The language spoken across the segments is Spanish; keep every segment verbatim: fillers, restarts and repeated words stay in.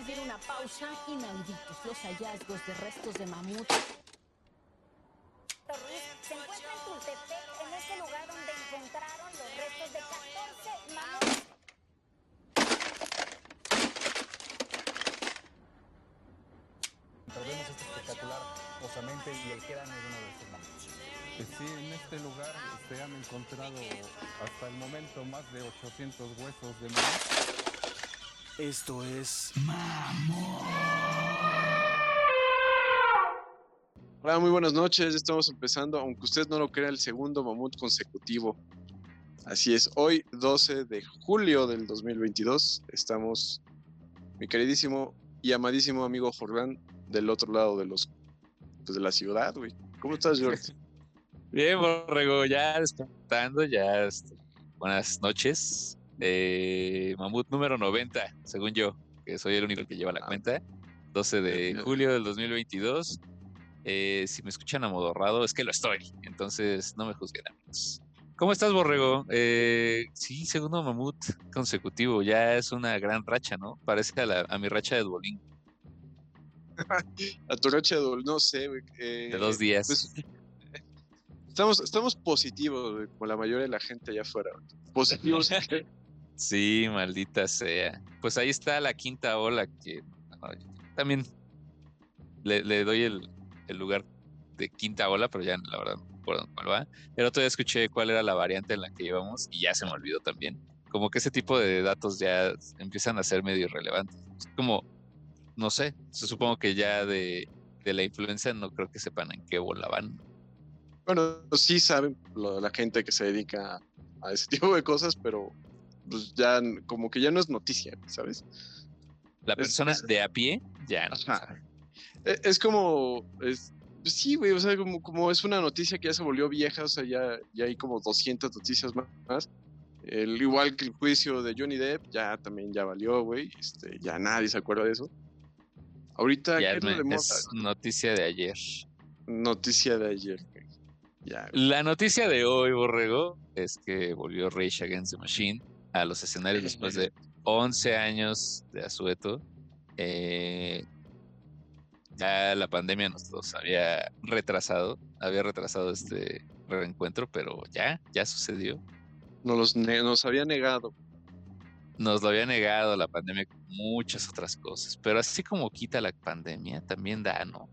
pedir una pausa. Inauditos los hallazgos de restos de mamut. Ruiz se encuentra en Tultepec, en este lugar donde encontraron los restos de catorce mamuts. Vemos este espectacular osamente y el cráneo de uno de estos mamuts. Sí, en este lugar se han encontrado hasta el momento más de ochocientos huesos de mamut. Esto es Mamut. Hola, muy buenas noches. Estamos empezando, aunque usted no lo crea, el segundo mamut consecutivo. Así es, hoy doce de julio del dos mil veintidós estamos, mi queridísimo y amadísimo amigo Jordán, del otro lado de los pues de la ciudad, güey. ¿Cómo estás, George? Bien, Borrego, ya despertando, ya este, buenas noches. Eh, mamut número noventa, según yo, que soy el único que lleva la Ah, cuenta. doce de julio del dos mil veintidós. Eh, si me escuchan amodorrado, es que lo estoy, entonces no me juzguen, amigos. ¿Cómo estás, Borrego? Eh, sí, segundo mamut consecutivo, ya es una gran racha, ¿no? Parece a, la, a mi racha de Duolingo. A tu racha de no sé, güey. Eh, De dos días. Pues, estamos, estamos positivos, güey, como la mayoría de la gente allá afuera. Güey. Positivos. Sí, maldita sea. Pues ahí está la quinta ola que también le, le doy el, el lugar de quinta ola, pero ya la verdad no recuerdo cuál va. El otro día escuché cuál era la variante en la que íbamos y ya se me olvidó también. Como que ese tipo de datos ya empiezan a ser medio irrelevantes. Es como, no sé, se supongo que ya de, de la influenza no creo que sepan en qué bola van. Bueno, sí saben lo, la gente que se dedica a ese tipo de cosas, pero pues ya como que ya no es noticia, ¿sabes? La persona Es, es, de a pie ya no ajá. sabe. Es, es como, es, pues sí, güey, o sea, como, como es una noticia que ya se volvió vieja, o sea, ya, ya hay como doscientas noticias más. El, igual que el juicio de Johnny Depp, ya también ya valió, güey, este, ya nadie se acuerda de eso. Ahorita, Ya ¿qué es, es lo de moda? es noticia de ayer. Noticia de ayer, güey. Ya, güey. La noticia de hoy, Borrego, es que volvió Rage Against the Machine a los escenarios después de once años de asueto. Eh, ya la pandemia nos los había retrasado, había retrasado este reencuentro, pero ya, ya sucedió. Nos, los ne- nos había negado. Nos lo había negado la pandemia con muchas otras cosas, pero así como quita la pandemia, también da, ¿no?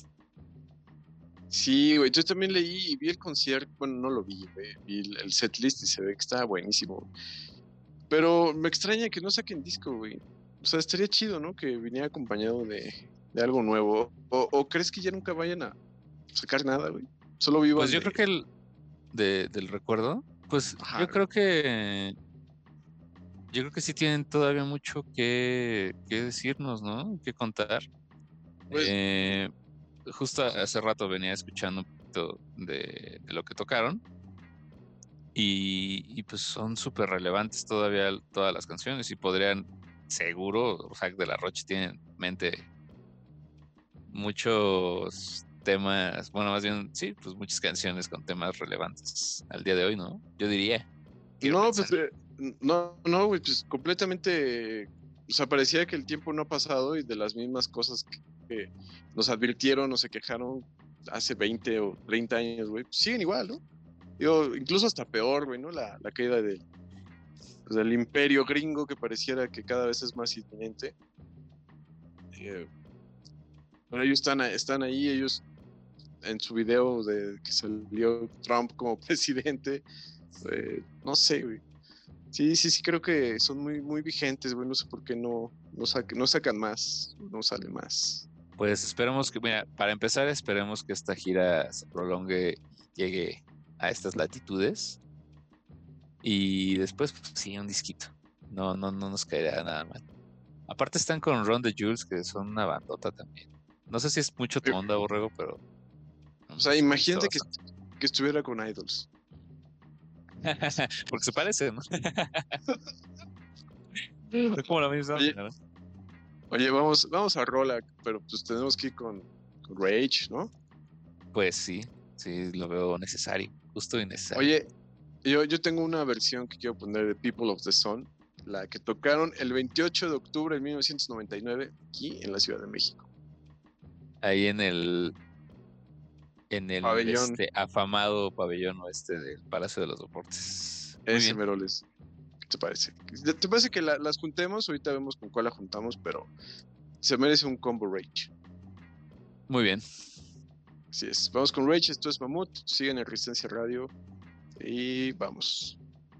Sí, güey, yo también leí y vi el concierto, bueno, no lo vi, güey, vi el, el setlist y se ve que está buenísimo. Pero me extraña que no saquen disco, güey. O sea, estaría chido, ¿no? Que viniera acompañado de, de algo nuevo. O, ¿O crees que ya nunca vayan a sacar nada, güey? Solo Pues vivan yo de... creo que el de, del recuerdo, pues Ajá, yo creo que yo creo que sí tienen todavía mucho que, que decirnos, ¿no? Que contar. pues... Eh, Justo hace rato venía escuchando un poquito de, de lo que tocaron y, y pues son súper relevantes todavía todas las canciones y podrían, seguro, Zack de la Rocha tiene en mente muchos temas, bueno, más bien, sí, pues muchas canciones con temas relevantes al día de hoy, ¿no? Yo diría, quiero No, pensar. pues... eh, no, no, güey, pues completamente... O sea, parecía que el tiempo no ha pasado y de las mismas cosas que, que nos advirtieron o se quejaron hace veinte o treinta años, güey, pues siguen igual, ¿no? Digo, incluso hasta peor, güey, ¿no? La, la caída de, pues, del imperio gringo que pareciera que cada vez es más inminente. Eh, pero ellos están, están ahí, ellos en su video de que salió Trump como presidente, eh, no sé, güey. Sí, sí, sí, creo que son muy, muy vigentes, güey. No sé por qué no, no, sa no sacan más, no salen más. Pues esperemos que, mira, para empezar, esperemos que esta gira se prolongue y llegue a estas latitudes. Y después, pues, sí, un disquito. No, no, no nos caería nada mal. Aparte están con Ron the Jules, que son una bandota también. No sé si es mucho tu Eh, onda, Borrego, pero o mm, sea, me gusta imagínate que, bastante. que estuviera con Idols. Porque se parecen, ¿no? Es como la misma, Oye, ¿no? oye, vamos, vamos a Rola, pero pues tenemos que ir con, con Rage, ¿no? Pues sí, sí, lo veo necesario, justo y necesario. Oye, yo, yo tengo una versión que quiero poner de People of the Sun, la que tocaron el veintiocho de octubre de mil novecientos noventa y nueve aquí en la Ciudad de México. Ahí en el en el Pabellón. este, afamado pabellón oeste del Palacio de los Deportes. Muy Ese bien. Meroles. ¿Qué te parece? ¿Te parece que la- las juntemos? Ahorita vemos con cuál la juntamos, pero se merece un combo Rage. Muy bien. Así es. Vamos con Rage, esto es Mamut. Siguen en Resistencia Radio. Y vamos.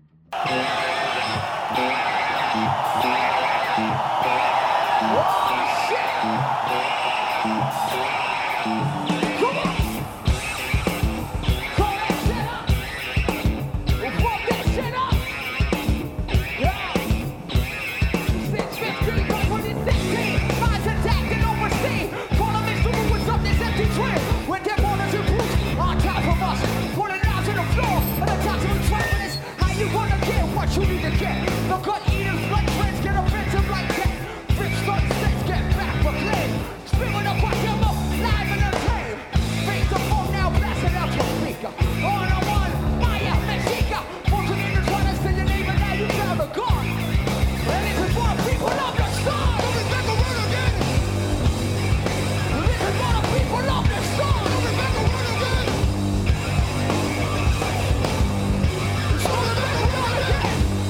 You need to get the gut eaters, blood friends, get offensive like that. Rich son states get back for claim. Spilling up like your mouth, live in the game. Face the phone now, blast it out your speaker. On a one, Maya, Mexica. Fortune in the trying to say your name and now you found a gun. And this is for the people of the sun. Coming back around again. This is for the people of the sun. Coming back around again. It's coming back around again.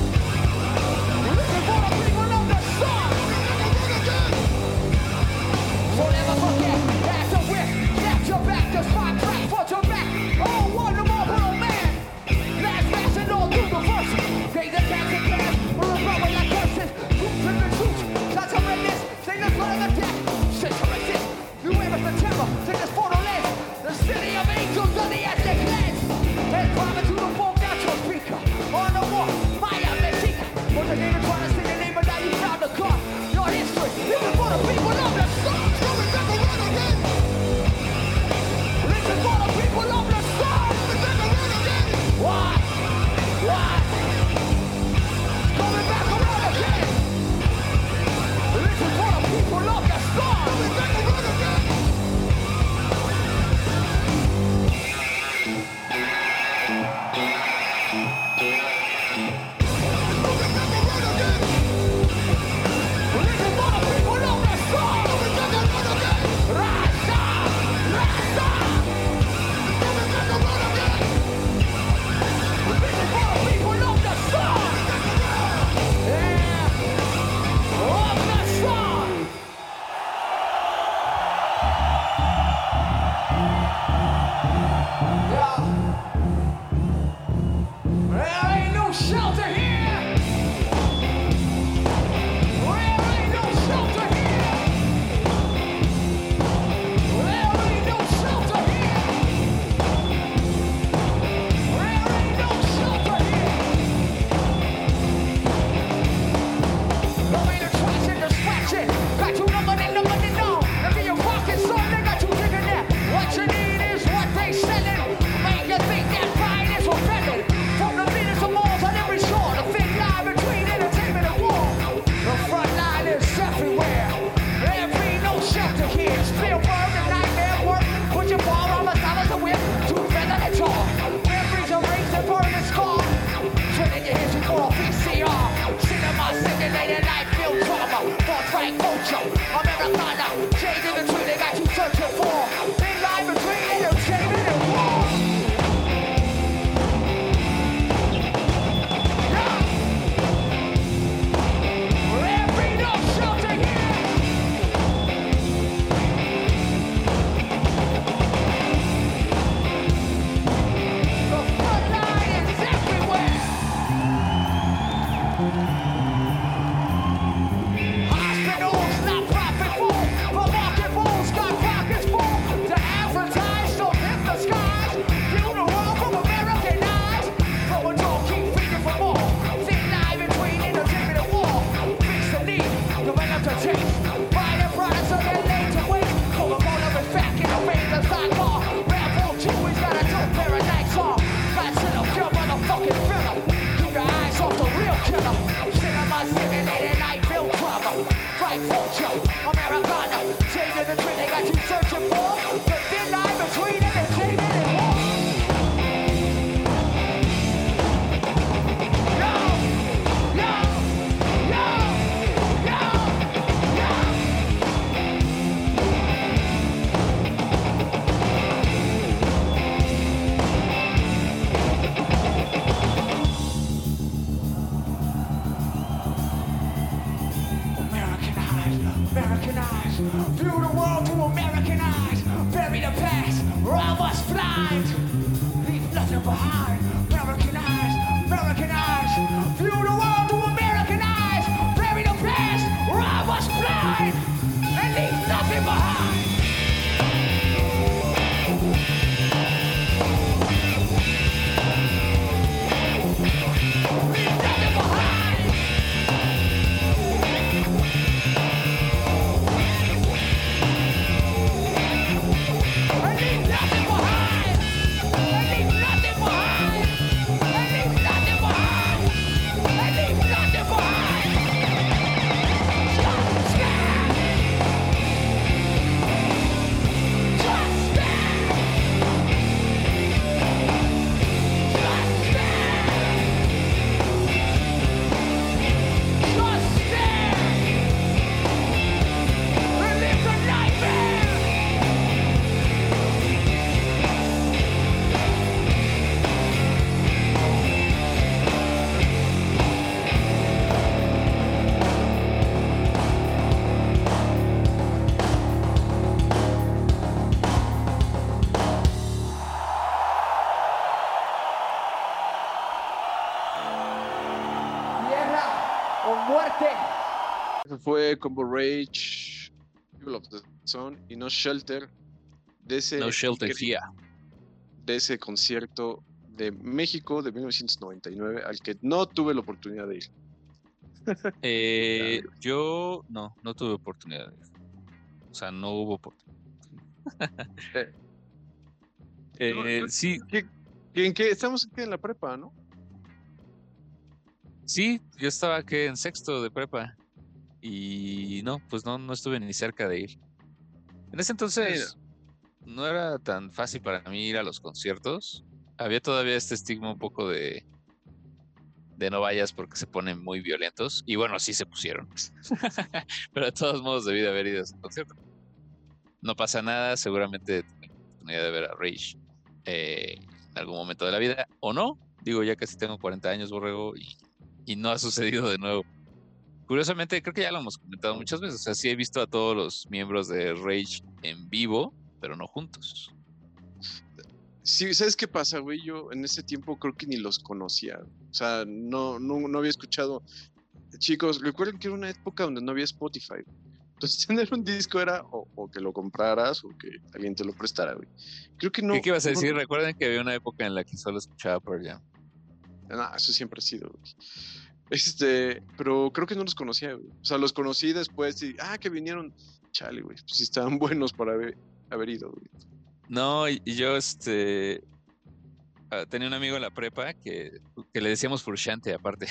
So never forget, that's a whip, that's your back, just find crack for your back. Oh, wonderful little man. Last passing all through the verse. They the cats and cats, we're a rubber like curses. Roots in the suits, shots of redness, sing the flood of the death. Shit to resist, you wave us the timber, sing this photo list. The city of angels on the Aztec lands. And climbing to the phone, that's your speaker. On the wall, Maya Mexica. What's the name of trying to say the name, but now you found the car. Your history, this is for the people of the sun. Coming back around again. This is for the people of the sun. Coming back around again. What? What? Coming back around again. This is for the people of the sun. Coming back around again. Americanize, view the world through American eyes, bury the past, or all must blind. Leave nothing behind. Americanize, Americanize, view the world through American eyes, bury the past, or all must blind, and leave nothing behind. Leave nothing behind. I leave nothing behind. I leave nothing behind. I leave nothing behind. I leave nothing behind. Just stand. Just stand. Just stand. Just stand. And live the nightmare. Tierra o muerte. Eso fue Combo Rage, People of the Sun y No Shelter de ese, No Shelter incre- Fear. de ese concierto de México de mil novecientos noventa y nueve al que no tuve la oportunidad de ir. Eh, yo no, no tuve oportunidad. de ir. O sea, no hubo oportunidad. Eh, Eh, no, sí, ¿Qué, qué- en qué? Estamos aquí en la prepa, ¿no? sí, yo estaba aquí en sexto de prepa y no, pues no, no estuve ni cerca de ir. En ese entonces no era tan fácil para mí ir a los conciertos. Había todavía este estigma un poco de, de no vayas porque se ponen muy violentos. Y bueno, sí se pusieron. Pero de todos modos debí de haber ido a ese concierto. No pasa nada, seguramente tuve la oportunidad de ver a Rage eh, en algún momento de la vida. O no, digo, ya casi tengo cuarenta años, Borrego, y, y no ha sucedido de nuevo. Curiosamente, creo que ya lo hemos comentado muchas veces. O sea, sí he visto a todos los miembros de Rage en vivo, pero no juntos. Sí, ¿sabes qué pasa, güey? Yo en ese tiempo creo que ni los conocía. O sea, no, no, no había escuchado. Chicos, recuerden que era una época donde no había Spotify. Entonces, tener un disco era o, o que lo compraras o que alguien te lo prestara, güey. Creo que no. ¿Qué, qué ibas a no- decir? Recuerden que había una época en la que solo escuchaba Pearl Jam. no, eso siempre ha sido, güey. Este, pero creo que no los conocía, güey. O sea, los conocí después y, ah, que vinieron. Chale, güey. Pues sí estaban buenos para haber, haber ido, güey. No, y, y yo este ah, tenía un amigo en la prepa que, que le decíamos Furshante aparte.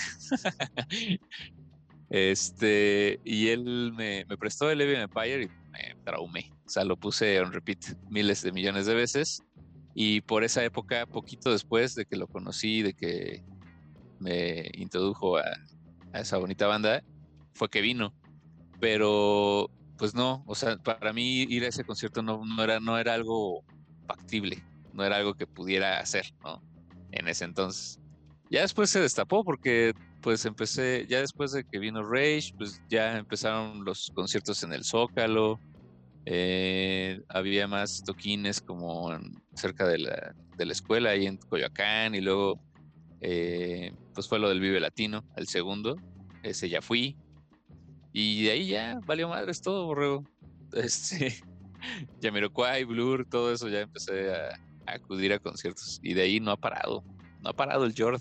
Este, y él me, me prestó el Heavy Empire y me traumé. O sea, lo puse on repeat miles de millones de veces. Y por esa época, poquito después de que lo conocí, de que me introdujo a, a esa bonita banda, fue que vino. Pero, pues no, o sea, para mí ir a ese concierto no, no era, no era algo factible, no era algo que pudiera hacer, ¿no? En ese entonces. Ya después se destapó porque pues empecé, ya después de que vino Rage, pues ya empezaron los conciertos en el Zócalo, eh, había más toquines como en- cerca de la, de la escuela, ahí en Coyoacán, y luego eh, pues fue lo del Vive Latino, el segundo, ese ya fui, y de ahí ya valió madres todo, borrego. Este, Jamiroquai, Blur, todo eso ya empecé a, a acudir a conciertos, y de ahí no ha parado, no ha parado el Jordan.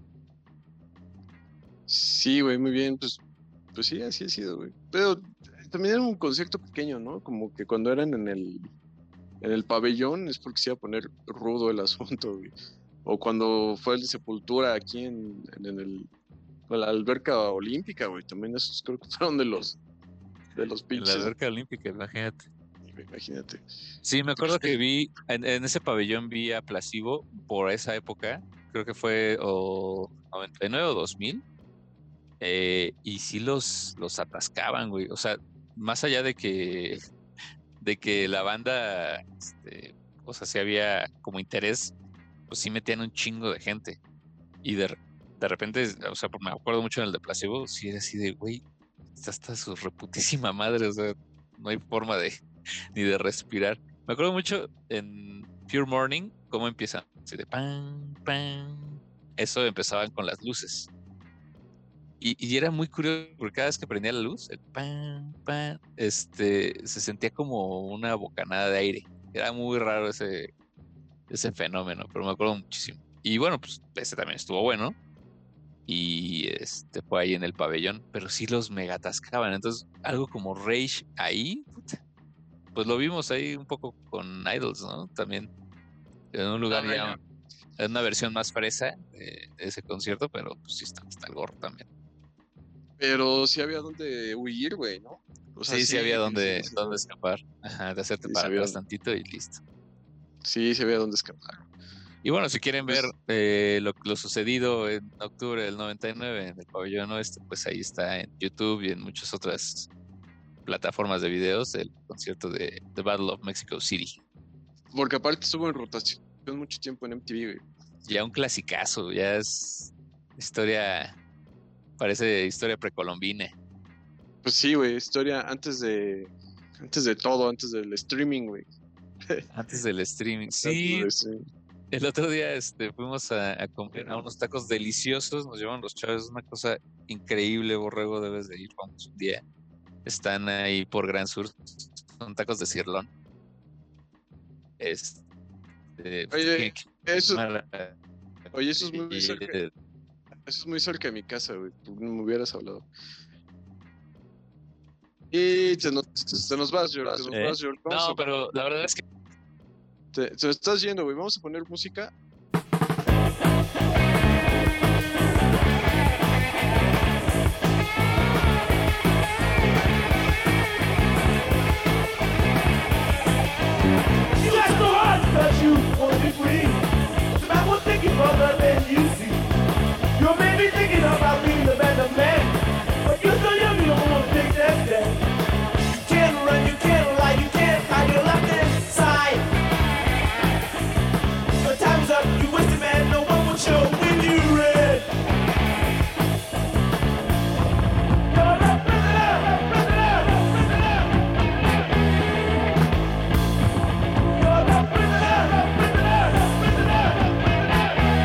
Sí, güey, muy bien. Pues, pues sí, así ha sido, güey. Pero también era un concierto pequeño, ¿no? Como que cuando eran en el, en el pabellón es porque se iba a poner rudo el asunto, güey. O cuando fue el de Sepultura aquí en, en, en el, en la alberca olímpica, güey. También esos creo que fueron de los, de los En la pinches. alberca olímpica, imagínate. Imagínate. Sí, me acuerdo que vi, en, en ese pabellón vi a Placebo por esa época, creo que fue o noventa y nueve o dos mil, eh, y sí los, los atascaban, güey. O sea, más allá de que, de que la banda, este, o sea, sí había como interés, pues sí metían un chingo de gente. Y de, de repente, o sea, me acuerdo mucho en el de Placebo, sí era así de, güey, está hasta su reputísima madre, o sea, no hay forma de ni de respirar. Me acuerdo mucho en Pure Morning cómo empieza, así de pan, pan. Eso empezaban con las luces. Y, y era muy curioso porque cada vez que prendía la luz, el pan, pan, este, se sentía como una bocanada de aire. Era muy raro ese, ese fenómeno, pero me acuerdo muchísimo. Y bueno, pues ese también estuvo bueno. Y este fue ahí en el pabellón, pero sí los megatascaban. Entonces, algo como Rage ahí, puta, pues lo vimos ahí un poco con Idols, ¿no? También en un lugar No, ya, no. en una versión más fresa de, de ese concierto, pero pues sí está hasta el gorro también. Pero sí había donde huir, güey, ¿no? O sea, Sí, sí había sí, sí, donde, sí, donde escapar. Ajá, de hacerte sí, sí para había, atrás tantito y listo. sí, sí había donde escapar. Y bueno, si quieren ver Pues, eh, lo, lo sucedido en octubre del noventa y nueve en el pabellón oeste, pues ahí está en YouTube y en muchas otras plataformas de videos el concierto de The Battle of Mexico City. porque aparte estuvo en rotación mucho tiempo en M T V, güey. Ya un clasicazo, ya es historia, parece historia precolombina. Pues sí, güey, historia antes de, antes de todo, antes del streaming, güey. Antes del streaming. Antes Sí, del streaming. el otro día este, fuimos a, a comer a unos tacos deliciosos, nos llevan los chavos, es una cosa increíble, Borrego, debes de ir, vamos un día. Están ahí por Gran Sur, son tacos de cirlón. Este, Oye, qué- qué eso, maravilla. oye, eso es muy cerca, eso es muy cerca de mi casa, güey. Tú no me hubieras hablado. Y te nos, te nos vas, George, te nos ¿Eh? vas, George. Vamos No, a- pero la verdad es que te, te estás yendo, güey. Vamos a poner música. You got so hard because you wanna be free. It's about one thing you brother than you see. You may be thinking about being the better man, but you're so young you don't wanna take that step. You can't run, you can't lie, you can't hide your left inside. The time's up, you wasted man, no one will show when you read. You're a prisoner, prisoner, prisoner. You're a prisoner, prisoner, prisoner.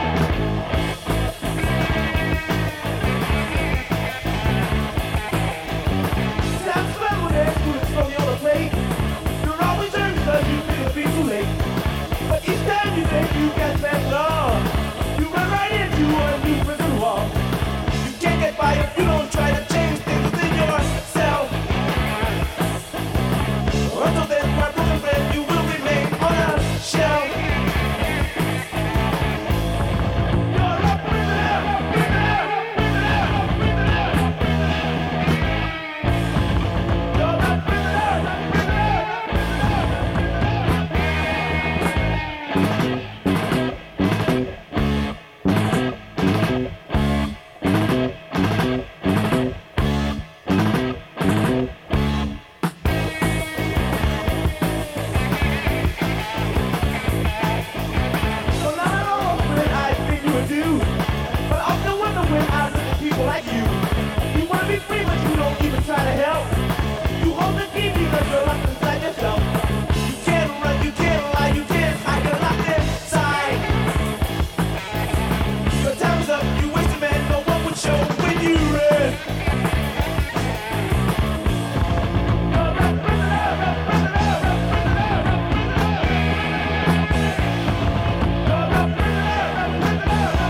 Time's flat when there's food from your other plate. You're always hurt because you think it'll be too late. But each time you think you get that love, you run right into a new prison wall. You can't get by if you don't try to change things within yourself. Until then, my broken friend, you will remain on a shelf. You're a prisoner, prisoner, prisoner, prisoner. You're a prisoner, So now I know when I think you would do, but I often wonder when I look at people like you. You wanna be free, but you don't even try to help. You hold the key because you're locked inside yourself. You can't run, you can't lie, you can't hide, you're locked inside. Your time's up, you wasted man, no one would show when you read. You're a prisoner, a prisoner, a prisoner. You're a prisoner, a prisoner, a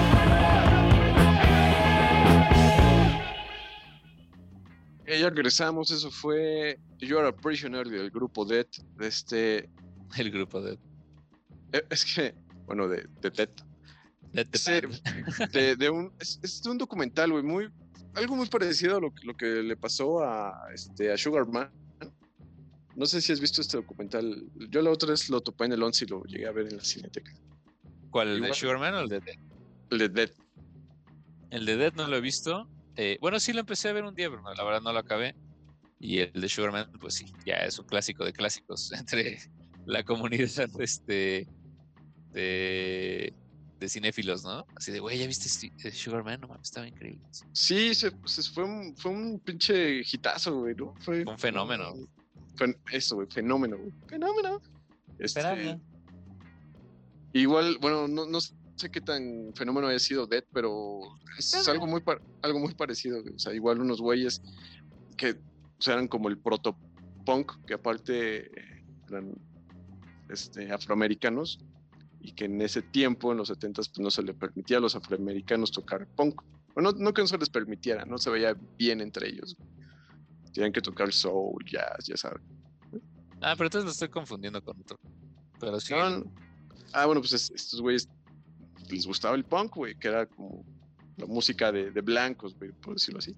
Eh, ya regresamos. Eso fue You Are a Prisoner del grupo Dead. De este. el grupo de, eh, Es que. Bueno, de, de Dead. de, de- Ese- de, de un, es, es de un documental, güey, muy, algo muy parecido a lo, que- lo que le pasó a, este, a Sugar Man. No sé si has visto este documental. Yo la otra vez lo topé en el once y lo llegué a ver en la cineteca. ¿Cuál? ¿El de Igual. Sugarman o el de Dead? El de Dead. El de Dead no lo he visto. Eh, bueno, sí lo empecé a ver un día, pero no, la verdad no lo acabé. Y el de Sugarman, pues sí, ya es un clásico de clásicos entre la comunidad este, de, de cinéfilos, ¿no? Así de, güey, ¿ya viste Sti- eh, Sugar Man? No mames, estaba increíble. Sí, se, se- fue, un, fue un pinche hitazo, güey, ¿no? Fue, Fue un fenómeno. no, fue eso, güey, fenómeno, güey. Fenómeno. Este, Fenómeno. igual, bueno, no, no sé qué tan fenómeno haya sido Dead, pero es algo muy, par- algo muy parecido, güey. O sea, igual unos güeyes que o sea, eran como el proto-punk, que aparte eran este, afroamericanos, y que en ese tiempo, en los setentas, pues no se le permitía a los afroamericanos tocar punk. Bueno, no, no que no se les permitiera, no se veía bien entre ellos. Tenían que tocar soul, jazz, ya sabes. Ah, pero entonces lo estoy confundiendo con otro. Pero sí. No, no. Ah, bueno, pues es- estos güeyes les gustaba el punk, güey, que era como la música de, de blancos, güey, por decirlo así.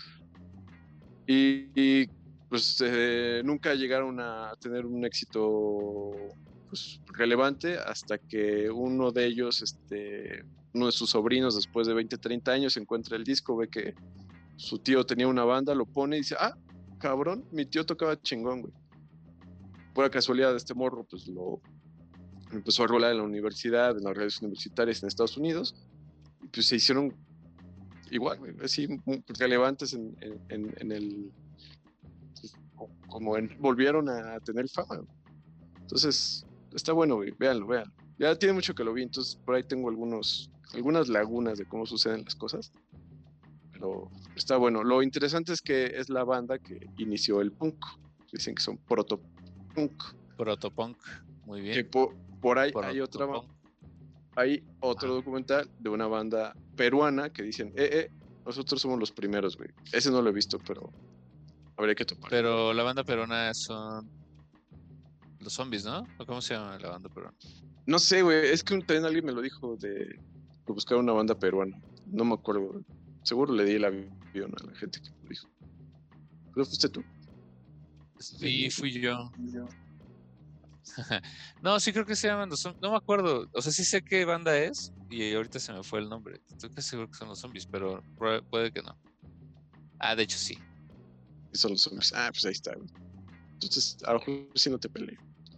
Y, y, pues eh, nunca llegaron a tener un éxito pues, relevante hasta que uno de ellos, este, uno de sus sobrinos, después de veinte, treinta años, encuentra el disco, ve que su tío tenía una banda, lo pone y dice, ah, cabrón, mi tío tocaba chingón, güey. Por la casualidad de este morro, pues lo empezó a rolar en la universidad, en las redes universitarias en Estados Unidos, y pues se hicieron igual, güey, así muy relevantes en, en, en, en el, como en, volvieron a tener fama, güey. Entonces, está bueno, güey, véanlo, véanlo. Ya tiene mucho que lo vi, entonces por ahí tengo algunos, algunas lagunas de cómo suceden las cosas, pero está bueno. Lo interesante es que es la banda que inició el punk, dicen que son proto-punk, Protopunk. Muy que bien. po- por ahí hay otra, Protopunk. hay otro Ajá. documental de una banda peruana que dicen, eh, eh, nosotros somos los primeros, güey. Ese no lo he visto, pero habría que topar. Pero la banda peruana son los zombies, ¿no? ¿O cómo se llama la banda peruana? No sé, güey, es que un, también alguien me lo dijo de, de buscar una banda peruana. No me acuerdo, güey. Seguro le di el avión a la gente que me lo dijo. ¿Pero fuiste tú? Sí, fui yo. No, sí creo que se llaman los zombies. No me acuerdo. O sea, sí sé qué banda es y ahorita se me fue el nombre. Estoy casi seguro que son los zombies, pero puede, puede que no. Ah, de hecho sí. Y son los zombies. Ah, pues ahí está, güey. Entonces, a lo mejor sí no te peleé.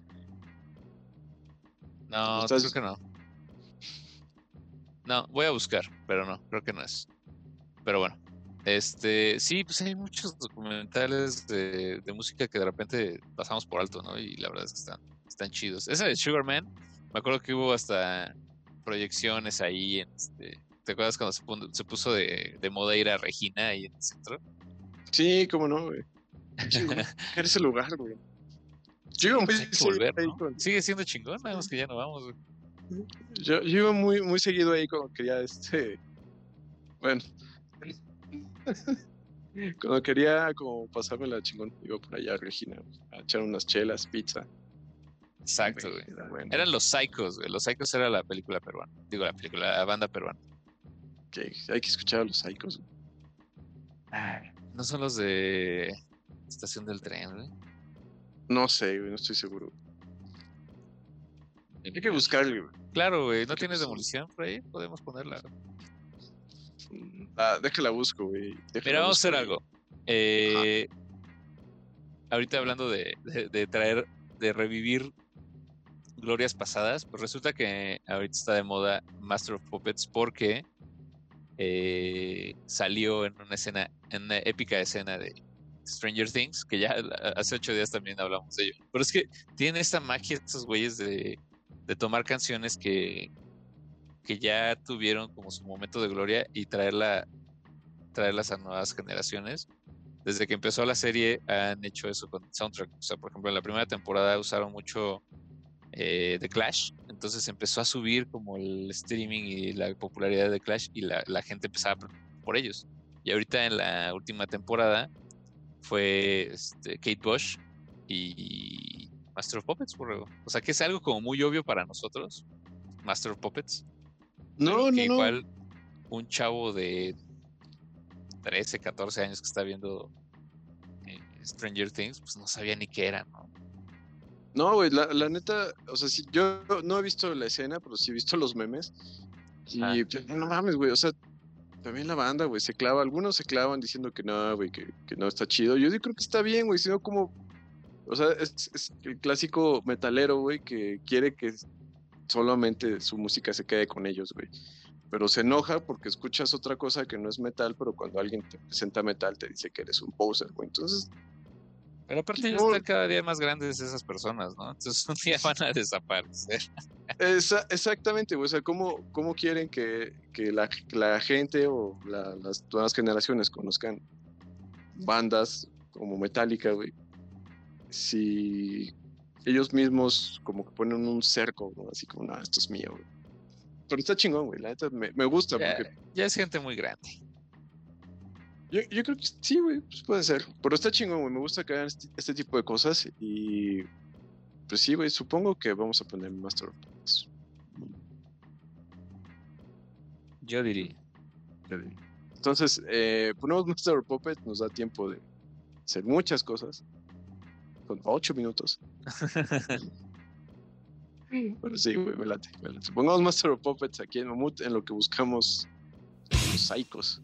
No, Estás- creo que no. No, voy a buscar, pero no, creo que no es. Pero bueno, este, sí, pues hay muchos documentales de, de música que de repente pasamos por alto, ¿no? Y la verdad es que están, están chidos. Ese de Sugar Man, me acuerdo que hubo hasta proyecciones ahí en este. ¿Te acuerdas cuando se, pun- se puso de, de moda ir a Regina ahí en el centro? Sí, cómo no, güey. Chingo, ¿qué ese lugar, güey? Yo iba muy Pues hay que seguido volver, ahí ¿no? con- Sigue siendo chingón, nada más que ya no vamos, güey. Yo, yo iba muy, muy seguido ahí cuando quería este. Bueno. Cuando quería como pasarme la chingón, iba por allá a Regina, güey, a echar unas chelas, pizza. Exacto, güey. Era bueno. Eran los Psychos, güey. Los Psychos era la película peruana. Digo, la película, la banda peruana. Que hay que escuchar a los Psychos, güey. No son los de Estación del Tren, güey. No sé, güey, no estoy seguro. Hay que buscarle, güey. Claro, güey. ¿No ¿Qué tienes pasó? demolición por ahí? Podemos ponerla. güey. Ah, déjala busco, güey. déjala Mira, vamos a hacer busco, algo. Eh, ahorita hablando de, de- de traer, de revivir glorias pasadas, pues resulta que ahorita está de moda Master of Puppets porque eh, salió en una escena, en una épica escena de Stranger Things, que ya la- hace ocho días también hablamos de ello. Pero es que tienen esta magia estos güeyes de, de tomar canciones que, que ya tuvieron como su momento de gloria y traerla, traerlas a nuevas generaciones. Desde que empezó la serie han hecho eso con el soundtrack. O sea, por ejemplo, en la primera temporada usaron mucho eh, The Clash, entonces empezó a subir como el streaming y la popularidad de The Clash y la, la gente empezaba por ellos. Y ahorita en la última temporada fue este, Kate Bush y Master of Puppets, por luego. O sea, que es algo como muy obvio para nosotros, Master of Puppets. No, que no, no. igual un chavo de trece, catorce años que está viendo eh, Stranger Things, pues no sabía ni qué era, ¿no? No, güey, la, la neta, o sea, sí, yo no he visto la escena, pero sí he visto los memes. Y Ah. pues, no mames, güey, o sea, también la banda, güey, se clava. Algunos se clavan diciendo que no, güey, que, que no está chido. Yo digo, creo que está bien, güey, sino como. O sea, es, es el clásico metalero, güey, que quiere que solamente su música se quede con ellos, güey. Pero se enoja porque escuchas otra cosa que no es metal, pero cuando alguien te presenta metal te dice que eres un poser, güey. Entonces, Pero aparte ya no, están cada día más grandes esas personas, ¿no? Entonces un día van a desaparecer. esa- exactamente, güey. O sea, ¿cómo, cómo quieren que, que la, la gente o la- las nuevas generaciones conozcan bandas como Metallica, güey? Si ellos mismos como que ponen un cerco, ¿no? Así como, no, esto es mío, güey. Pero está chingón, güey. La neta me, me gusta Ya, porque ya es gente muy grande. yo, yo creo que sí, güey, pues puede ser. Pero está chingón, güey. Me gusta que hagan este, este tipo de cosas y pues sí, güey, supongo que vamos a poner Master of Puppets. Yo diría. Entonces, eh, ponemos Master of Puppets, nos da tiempo de hacer muchas cosas. Con ocho minutos. Pero sí, güey, me late, me late. Pongamos Master of Puppets aquí en Mamut en lo que buscamos los psicos.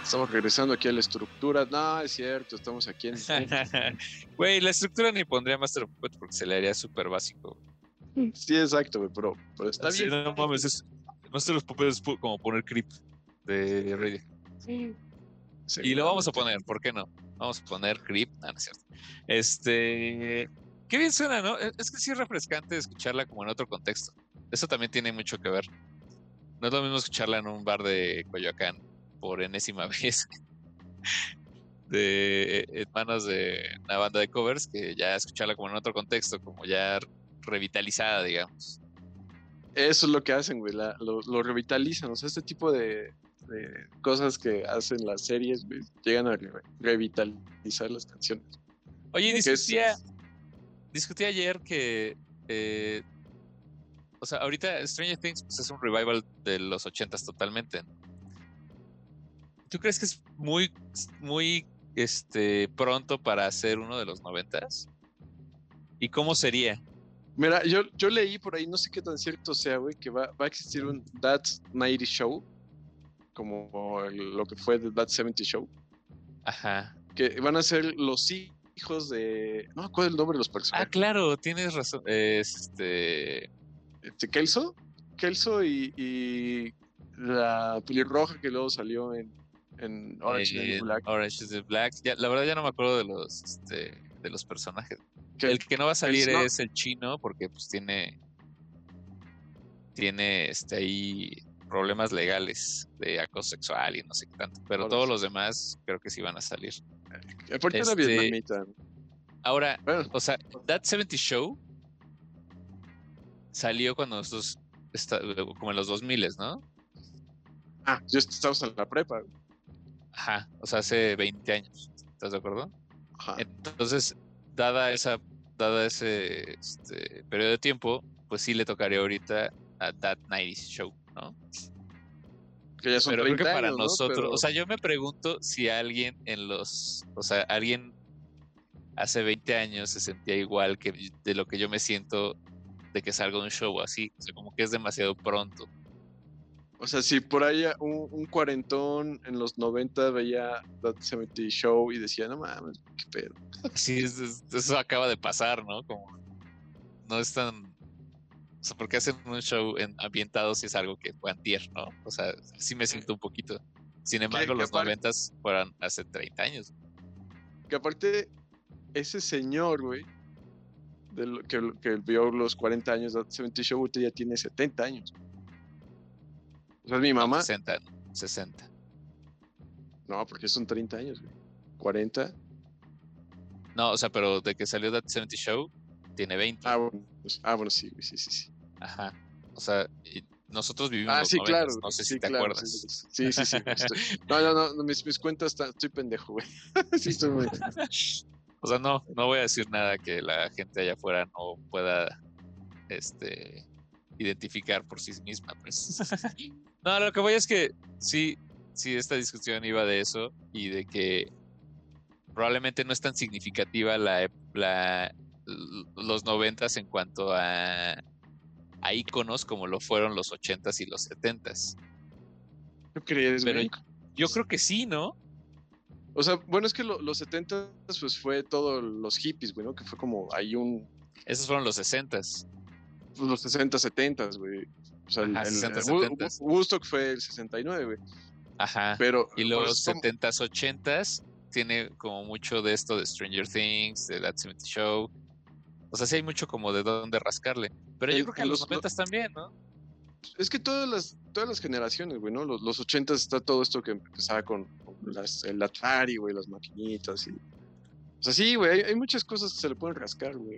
Estamos regresando aquí a la estructura. No, es cierto, estamos aquí en... Güey, la estructura ni pondría Master of Puppets porque se le haría súper básico. Sí, exacto, güey, pero, pero está Así, bien. no mames, es, Master of Puppets es pu- como poner Creep de Ready. Y lo vamos a poner, ¿por qué no? Vamos a poner Creep. No, no es cierto. Este. Qué bien suena, ¿no? Es es que sí es refrescante escucharla como en otro contexto. Eso también tiene mucho que ver. No es lo mismo escucharla en un bar de Coyoacán por enésima vez de en manos de una banda de covers que ya escucharla como en otro contexto, como ya revitalizada, digamos. Eso es lo que hacen, güey, la- lo, lo revitalizan. O sea, este tipo de, de cosas que hacen las series, güey, llegan a re- revitalizar las canciones. Oye, Que es- discutía, discutí ayer que, eh, o sea, ahorita Stranger Things pues, es un revival de los ochentas totalmente. ¿Tú crees que es muy, muy, este, pronto para hacer uno de los noventas? ¿Y cómo sería? Mira, yo, yo leí por ahí, no sé qué tan cierto sea, güey, que va, va a existir un That noventa Show, como el- lo que fue The That setenta Show, Ajá. que van a ser los hijos de... No, ¿cuál es el nombre de los Ah, personajes? claro, tienes razón. Es, este, Este, Kelso, Kelso y, y la pelirroja que luego salió en, en Orange is the eh, New Black. Orange is the Black. Ya, la verdad ya no me acuerdo de los, este, de los personajes. Que- El que no va a salir no. es el chino porque pues tiene, tiene, este, ahí problemas legales de acoso sexual y no sé qué tanto. Pero Ahora todos sí. los demás creo que sí van a salir. Aparte era Este, vietnamita. Ahora, Bueno, o sea, That setenta Show salió cuando nosotros, está- como en los dos mil, ¿no? ah, yo estamos en la prepa. güey. Ajá, o sea, hace veinte años. ¿Estás de acuerdo? Ajá. Entonces, dada esa, dada ese este, periodo de tiempo, pues sí le tocaría ahorita a That noventa Show, ¿no? Que ya son Pero creo que treinta para años, ¿no? nosotros, Pero- o sea, yo me pregunto si alguien en los, o sea, alguien hace veinte años se sentía igual que de lo que yo me siento de que salga un show así, o sea, como que es demasiado pronto. O sea, si por ahí un, un cuarentón en los noventa veía That setenta Show y decía, no mames, qué pedo. Sí, es- es- eso acaba de pasar, ¿no? Como no es tan, o sea, porque hacen un show en ambientado si es algo que fue antier, ¿no? O sea, sí me siento un poquito. Sin embargo, que los aparte- noventas fueron hace treinta años. Que aparte, ese señor, güey, de lo- que, que vio los cuarenta años de That setenta Show, ahorita ya tiene setenta años. O sea, es mi mamá. sesenta, sesenta. No, porque son treinta años, güey. cuarenta. No, o sea, pero de que salió That setenta Show, tiene veinte. Ah, bueno, pues- ah, bueno, sí, güey, sí, sí, sí. Ajá. O sea, y nosotros vivimos Ah, los sí, noventas, claro. no sé sí, si te claro, acuerdas. Sí, sí, sí. sí, güey, estoy- No, no, no, no, mis, mis cuentas están, estoy pendejo, güey. sí, estoy muy... O sea, no, no voy a decir nada que la gente allá afuera no pueda este, identificar por sí misma, pues. No, lo que voy es que sí, sí, esta discusión iba de eso y de que probablemente no es tan significativa la, ep- la l- los noventas en cuanto a, a íconos como lo fueron los ochentas y los setentas. ¿No crees, Pero güey? yo creo que sí, ¿no? O sea, bueno, es que lo- los setenta pues fue todo los hippies, güey, ¿no? Que fue como hay un... Esos fueron los sesentas. pues, los sesenta, setenta, güey. O sea, el, Ajá, el- sesenta, el Wo- setentas. Wo- Woodstock fue el sesenta y nueve, güey. Ajá. Pero... Y por los eso como- setentas, ochentas tiene como mucho de esto de Stranger Things, de That setenta Show. O sea, sí hay mucho como de dónde rascarle. Pero yo El- creo que en los los- noventas también, ¿no? Es que todas las, todas las generaciones, güey, ¿no? Los, los ochentas está todo esto que empezaba con, con las, el Atari, güey, las maquinitas y... O sea, sí, güey, hay, hay muchas cosas que se le pueden rascar, güey.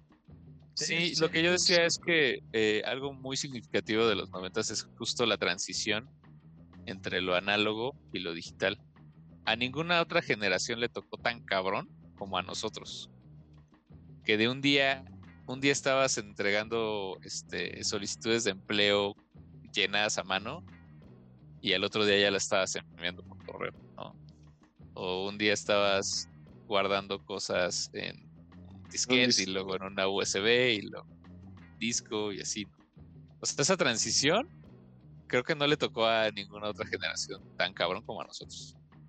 Sí, lo que yo decía es que eh, algo muy significativo de los noventas es justo la transición entre lo análogo y lo digital. A ninguna otra generación le tocó tan cabrón como a nosotros. Que de un día, un día estabas entregando este, solicitudes de empleo llenadas a mano y al otro día ya las estabas enviando por correo, ¿no? O un día estabas guardando cosas en un disquete dis- y luego en una U S B y luego disco y así, ¿no? O sea, esa transición creo que no le tocó a ninguna otra generación tan cabrón como a nosotros.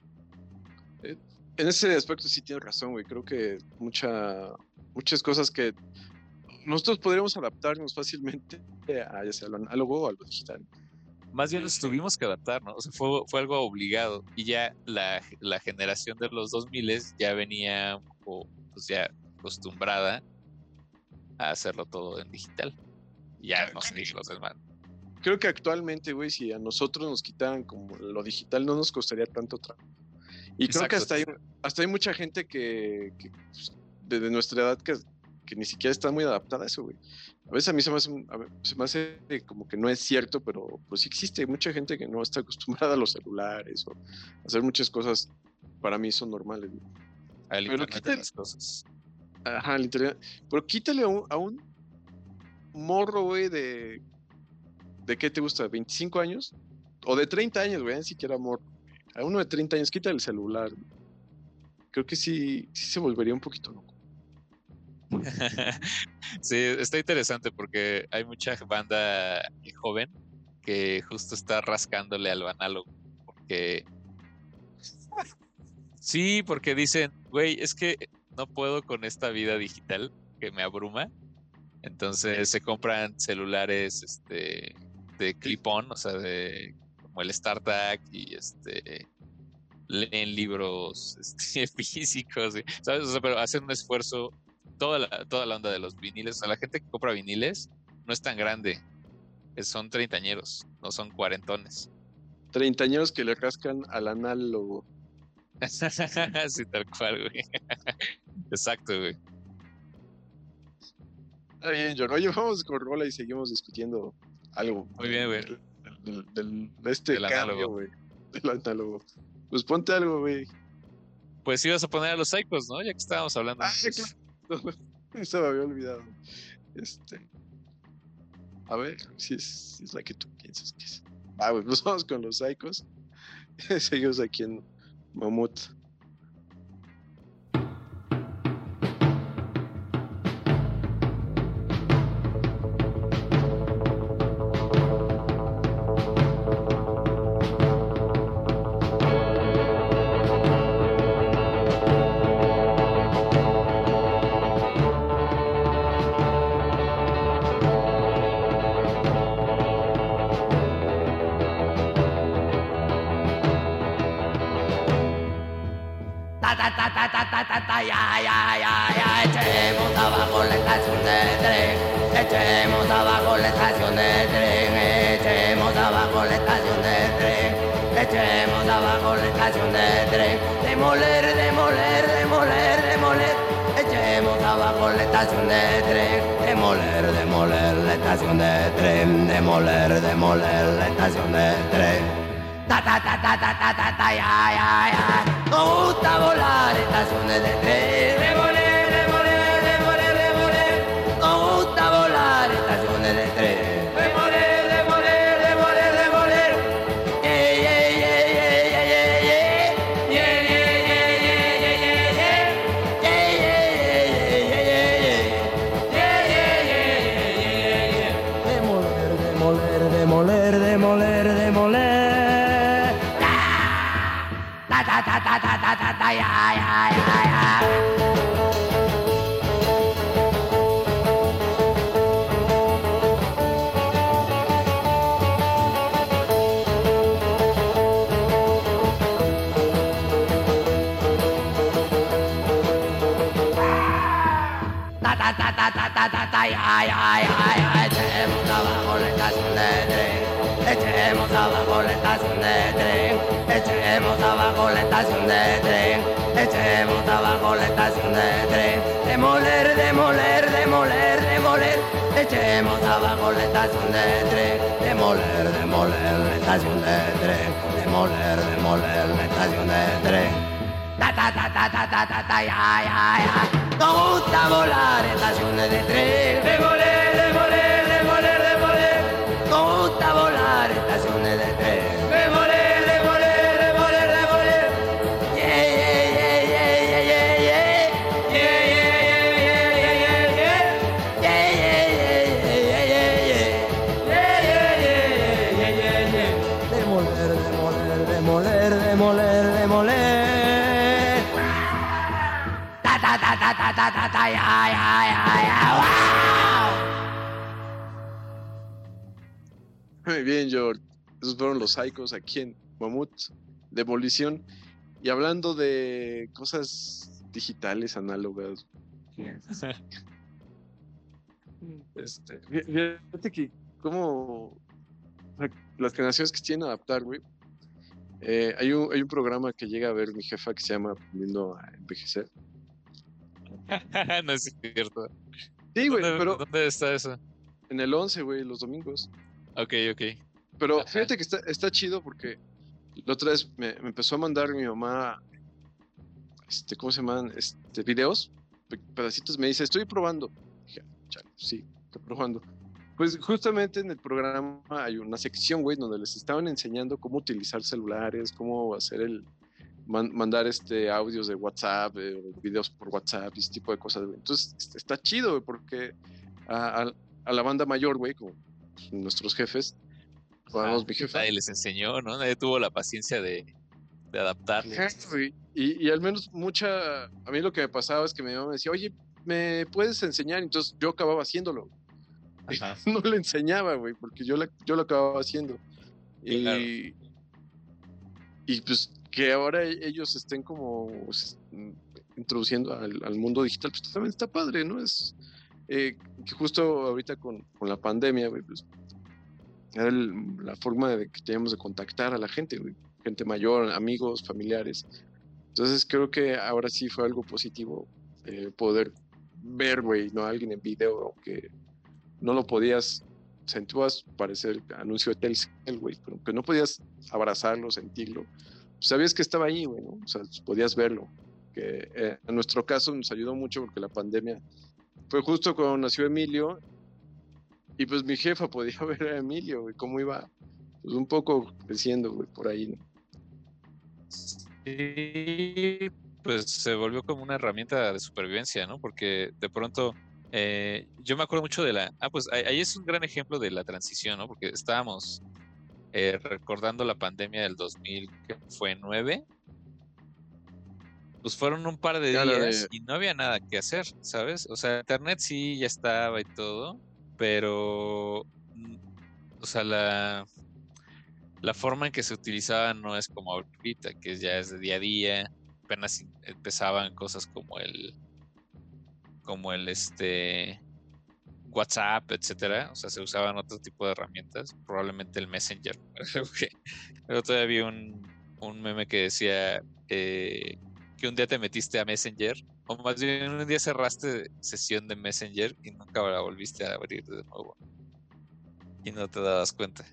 Eh, en ese aspecto sí tienes razón, güey. Creo que mucha, muchas cosas que nosotros podríamos adaptarnos fácilmente a, ya sea lo análogo o a lo digital. Más bien nos tuvimos que adaptar, ¿no? O sea, fue, fue algo obligado. Y ya la, la generación de los dos mil ya venía un poco, pues ya acostumbrada a hacerlo todo en digital. Y ya no sé los demás. Creo que actualmente, güey, si a nosotros nos quitaran como lo digital, no nos costaría tanto trabajo. Y creo que Exacto. hasta hay, hasta hay mucha gente que, que pues, de, de nuestra edad que, que ni siquiera está muy adaptada a eso, güey. A veces a mí se me hace, un- a ver, se me hace como que no es cierto, pero pues sí existe mucha gente que no está acostumbrada a los celulares o a hacer muchas cosas para mí son normales, güey. Al Pero internet de quítale- las cosas. Ajá, el internet. Pero quítale a un, a un morro, güey, de. ¿De qué te gusta? ¿veinticinco años? O de treinta años, güey, ni siquiera morro. A uno de treinta años, quítale el celular. Güey. Creo que sí, sí se volvería un poquito loco. Sí, está interesante porque hay mucha banda joven que justo está rascándole al análogo. Porque sí, porque dicen, güey, es que no puedo con esta vida digital que me abruma. Entonces se compran celulares este, de clip-on, o sea, de como el StarTAC y este leen libros este, físicos, ¿sí? ¿Sabes? O sea, pero hacen un esfuerzo, toda la, toda la onda de los viniles, o sea, la gente que compra viniles no es tan grande, es- son treintañeros, no son cuarentones. Treintañeros que le rascan al análogo. Sí, tal cual, güey. Exacto, güey. Está bien, John. Oye, vamos con Rola y seguimos discutiendo algo. Muy bien, güey. Del, del- del- de este Del cambio, análogo. güey. Del análogo. Pues ponte algo, güey. Pues ibas a poner a los Psychos, ¿no? Ya que estábamos hablando. Ah, pues, claro. Se me había olvidado. Este. A ver, si es, si es la que tú piensas que es. Ah, güey, pues vamos con los Psychos. Seguimos aquí en Mamut. Ta ta ta ta ta ta ta ta ya ya ya ya echemos abajo la estación de tren, echemos abajo la estación de tren, echemos abajo la estación de tren, echemos abajo la estación de tren, demoler, demoler, demoler, demoler, echemos abajo la estación de tren, demoler, demoler la estación de tren, demoler, demoler la estación de tren. Ta ta ta ta ta ta ta ta ya ya ya. Nos gusta volar estaciones de tren. Demoler, demoler, demoler, demoler. Nos gusta volar estaciones de tren. Demoler, demoler, demoler, demoler. Yeah, yeah, yeah, yeah, yeah, yeah, yeah. Yeah, yeah, yeah, yeah, yeah, yeah, yeah. Yeah, yeah, yeah, yeah, yeah, yeah, yeah. Yeah, yeah, yeah, yeah, yeah, yeah, yeah. Demoler, demoler, demoler, demoler, demoler. Ta ta ta ta ta ta ta ta ya ya ya ya. Ta ta ta ta ta ta ta ta ya ya ya ya. Echemos abajo la estación de tren. Echemos abajo la estación de tren. Echemos abajo la estación de tren. Echemos abajo la estación de tren. Demoler, demoler, demoler, demoler. Echemos abajo la estación de tren. Demoler, demoler la estación de tren. Demoler, demoler la estación de tren. Ta ta ta ta ta ta ta ta ya ya ya. Nos gusta volar estaciones de tren. Demoler, demoler, demoler, demoler. Nos gusta volar estaciones de tren. Demoler, demoler, demoler, demoler. Yeah, yeah, yeah, yeah, yeah, yeah, yeah. Yeah, yeah, yeah, yeah, yeah, yeah, yeah. Yeah, yeah, yeah, yeah, yeah, yeah, yeah. Yeah, yeah, yeah, yeah, yeah, yeah, yeah. Demoler, demoler, demoler, demoler, demoler. ta, ta, ta, ta, ta, ta, ya, ya, ya, ya, wow. Muy bien, George. Esos fueron los Psychos aquí en Mamut, Demolición. Y hablando de cosas digitales, análogas. Este, fí- fíjate que como las generaciones que quieren adaptar, güey. eh, hay, un, hay un programa que llega a ver mi jefa que se llama Aprendiendo a Envejecer. No es cierto. Sí, güey, ¿Dónde, pero ¿Dónde está eso? en el once, güey, los domingos. Ok, ok. Pero Ajá. fíjate que está, está chido porque la otra vez me, me empezó a mandar mi mamá, este, ¿cómo se llaman? Este, videos, pe- pedacitos. Me dice, estoy probando. Dije, "Ah, chale, sí, estoy probando. Pues justamente en el programa hay una sección, güey, donde les estaban enseñando cómo utilizar celulares, cómo hacer el, man- mandar este audios de WhatsApp, eh, o videos por WhatsApp y ese tipo de cosas, güey. Entonces est- está chido, güey, porque a, a- a la banda mayor, güey, como pues, nuestros jefes, vamos, Ajá. mi jefa. Nadie les enseñó, ¿no? Nadie tuvo la paciencia de, de adaptarle. Ajá, güey. Y, y al menos mucha, a mí lo que me pasaba es que mi mamá me decía, oye, ¿me puedes enseñar? Entonces yo acababa haciéndolo. Ajá. No le enseñaba, güey, porque yo, la, yo lo acababa haciendo. Claro. Y, y pues que ahora e- ellos estén como pues, mm, introduciendo al, al mundo digital, pues también está padre, ¿no? Es eh, que justo ahorita con, con la pandemia, güey, pues era el- la forma de que teníamos de contactar a la gente, güey, gente mayor, amigos, familiares. Entonces creo que ahora sí fue algo positivo eh, poder ver, güey, ¿no? A alguien en video, aunque no lo podías, sentías parecer el anuncio de Telcel, güey, pero que no podías abrazarlo, sentirlo. Sabías que estaba ahí, güey, ¿no? O sea, podías verlo. Que eh, en nuestro caso nos ayudó mucho porque la pandemia fue justo cuando nació Emilio y pues mi jefa podía ver a Emilio, güey, cómo iba pues, un poco creciendo, güey, por ahí, ¿no? Sí, pues se volvió como una herramienta de supervivencia, ¿no? Porque de pronto, eh, yo me acuerdo mucho de la... Ah, pues ahí ahí es un gran ejemplo de la transición, ¿no? Porque estábamos eh, recordando la pandemia del dos mil, que fue nueve, pues fueron un par de Ya la días de, y no había nada que hacer, ¿sabes? O sea, internet sí ya estaba y todo, pero, mm, o sea, la, la forma en que se utilizaba no es como ahorita, que ya es de día a día, apenas in- empezaban cosas como el, como el este WhatsApp, etcétera, o sea, se usaban otro tipo de herramientas, probablemente el Messenger. Creo que el otro día vi un, un meme que decía eh, que un día te metiste a Messenger, o más bien un día cerraste sesión de Messenger y nunca la volviste a abrir de nuevo y no te dabas cuenta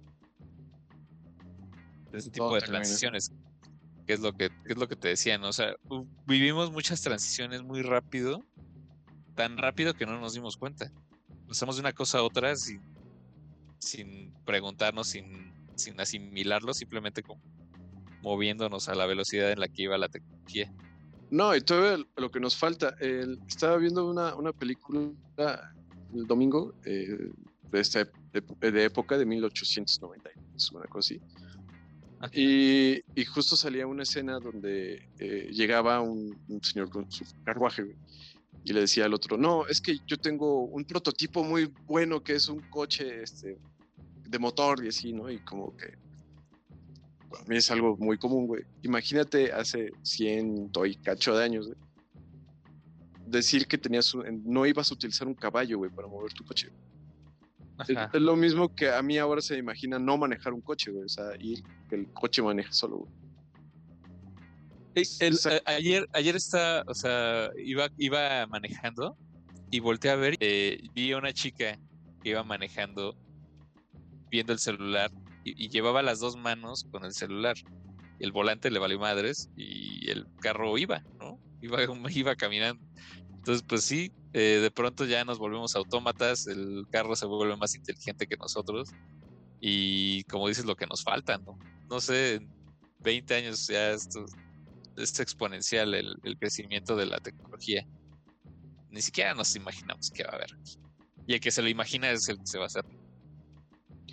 de ese tipo todo de termina. transiciones, que es lo que, que es lo que te decía, ¿no? O sea, u- vivimos muchas transiciones muy rápido, tan rápido que no nos dimos cuenta. Pasamos de una cosa a otra sin, sin preguntarnos, sin, sin asimilarlo, simplemente como moviéndonos a la velocidad en la que iba la tecnología. No, y todavía lo que nos falta, el- estaba viendo una, una película el domingo eh, de esta ep- de época de mil ochocientos noventa, una cosa así. Ajá. Y, y justo salía una escena donde eh, llegaba un, un señor con su carruaje, güey, y le decía al otro, no, es que yo tengo un prototipo muy bueno que es un coche este, de motor y así, ¿no? Y como que a mí es algo muy común, güey. Imagínate hace ciento y cacho de años, güey, decir que tenías un- no ibas a utilizar un caballo, güey, para mover tu coche. Es, Ajá. es lo mismo que a mí ahora se me imagina no manejar un coche, güey, o sea, ir que el coche maneje solo, güey. Ey, Es- el- es- a- ayer, ayer está, o sea, iba, iba manejando y volteé a ver, eh, vi a una chica que iba manejando, viendo el celular y, y llevaba las dos manos con el celular. El volante le valió madres y el carro iba, ¿no? Iba, iba caminando. Entonces, pues sí, eh, de pronto ya nos volvemos autómatas, el carro se vuelve más inteligente que nosotros y como dices, lo que nos falta, ¿no? No sé, en veinte años ya esto es exponencial el, el crecimiento de la tecnología. Ni siquiera nos imaginamos que va a haber. Y el que se lo imagina es el que se va a hacer.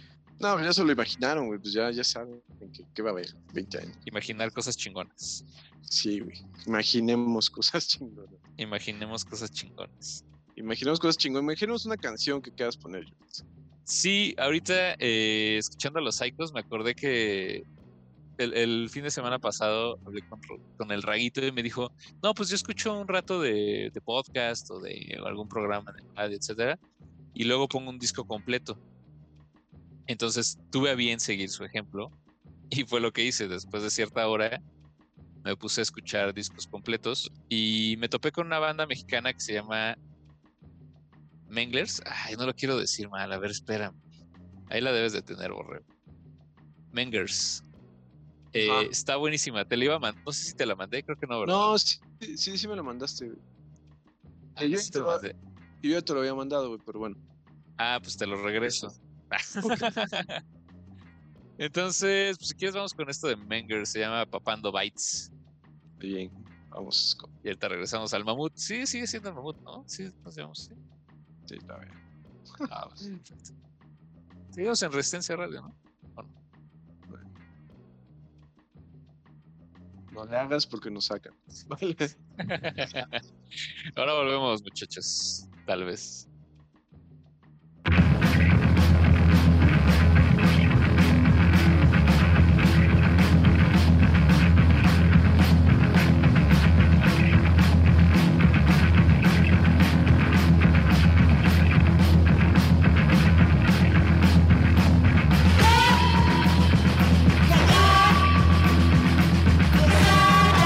No, ya se lo imaginaron, güey. Pues ya, ya saben que, que va a haber veinte años. Imaginar cosas chingonas. Sí, güey. Imaginemos cosas chingonas. Imaginemos cosas chingonas. Imaginemos cosas chingonas. Imaginemos una canción que quieras poner. Sí, ahorita eh, escuchando a los Psychos me acordé que el, el fin de semana pasado hablé con, con el Raguito y me dijo, no, pues yo escucho un rato de, de podcast o de algún programa de radio, etcétera, y luego pongo un disco completo. Entonces tuve a bien seguir su ejemplo y fue lo que hice. Después de cierta hora me puse a escuchar discos completos y me topé con una banda mexicana que se llama Menglers. Ay, no lo quiero decir mal, a ver, espérame. Ahí la debes de tener, Borrego. Mengers. Eh, está buenísima, te la iba a mandar. No sé si te la mandé, creo que no, ¿verdad? No, sí, sí, sí me la mandaste, güey. Ah, yo, sí te lo mandé. yo ya te lo había mandado, güey, pero bueno. Ah, pues te lo regreso. Entonces, pues si quieres vamos con esto de Mengers, se llama Papando Bites. Bien, vamos. Y ahorita regresamos al mamut. Sí, sigue siendo el mamut, ¿no? Sí, nos llevamos, sí. Sí, está bien. Ah, pues, perfecto. Seguimos en Resistencia Radio, ¿no? ¿O no? No le hagas porque nos sacan. Vale. Ahora volvemos, muchachos. Tal vez.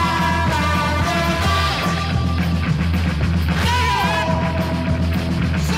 Yeah!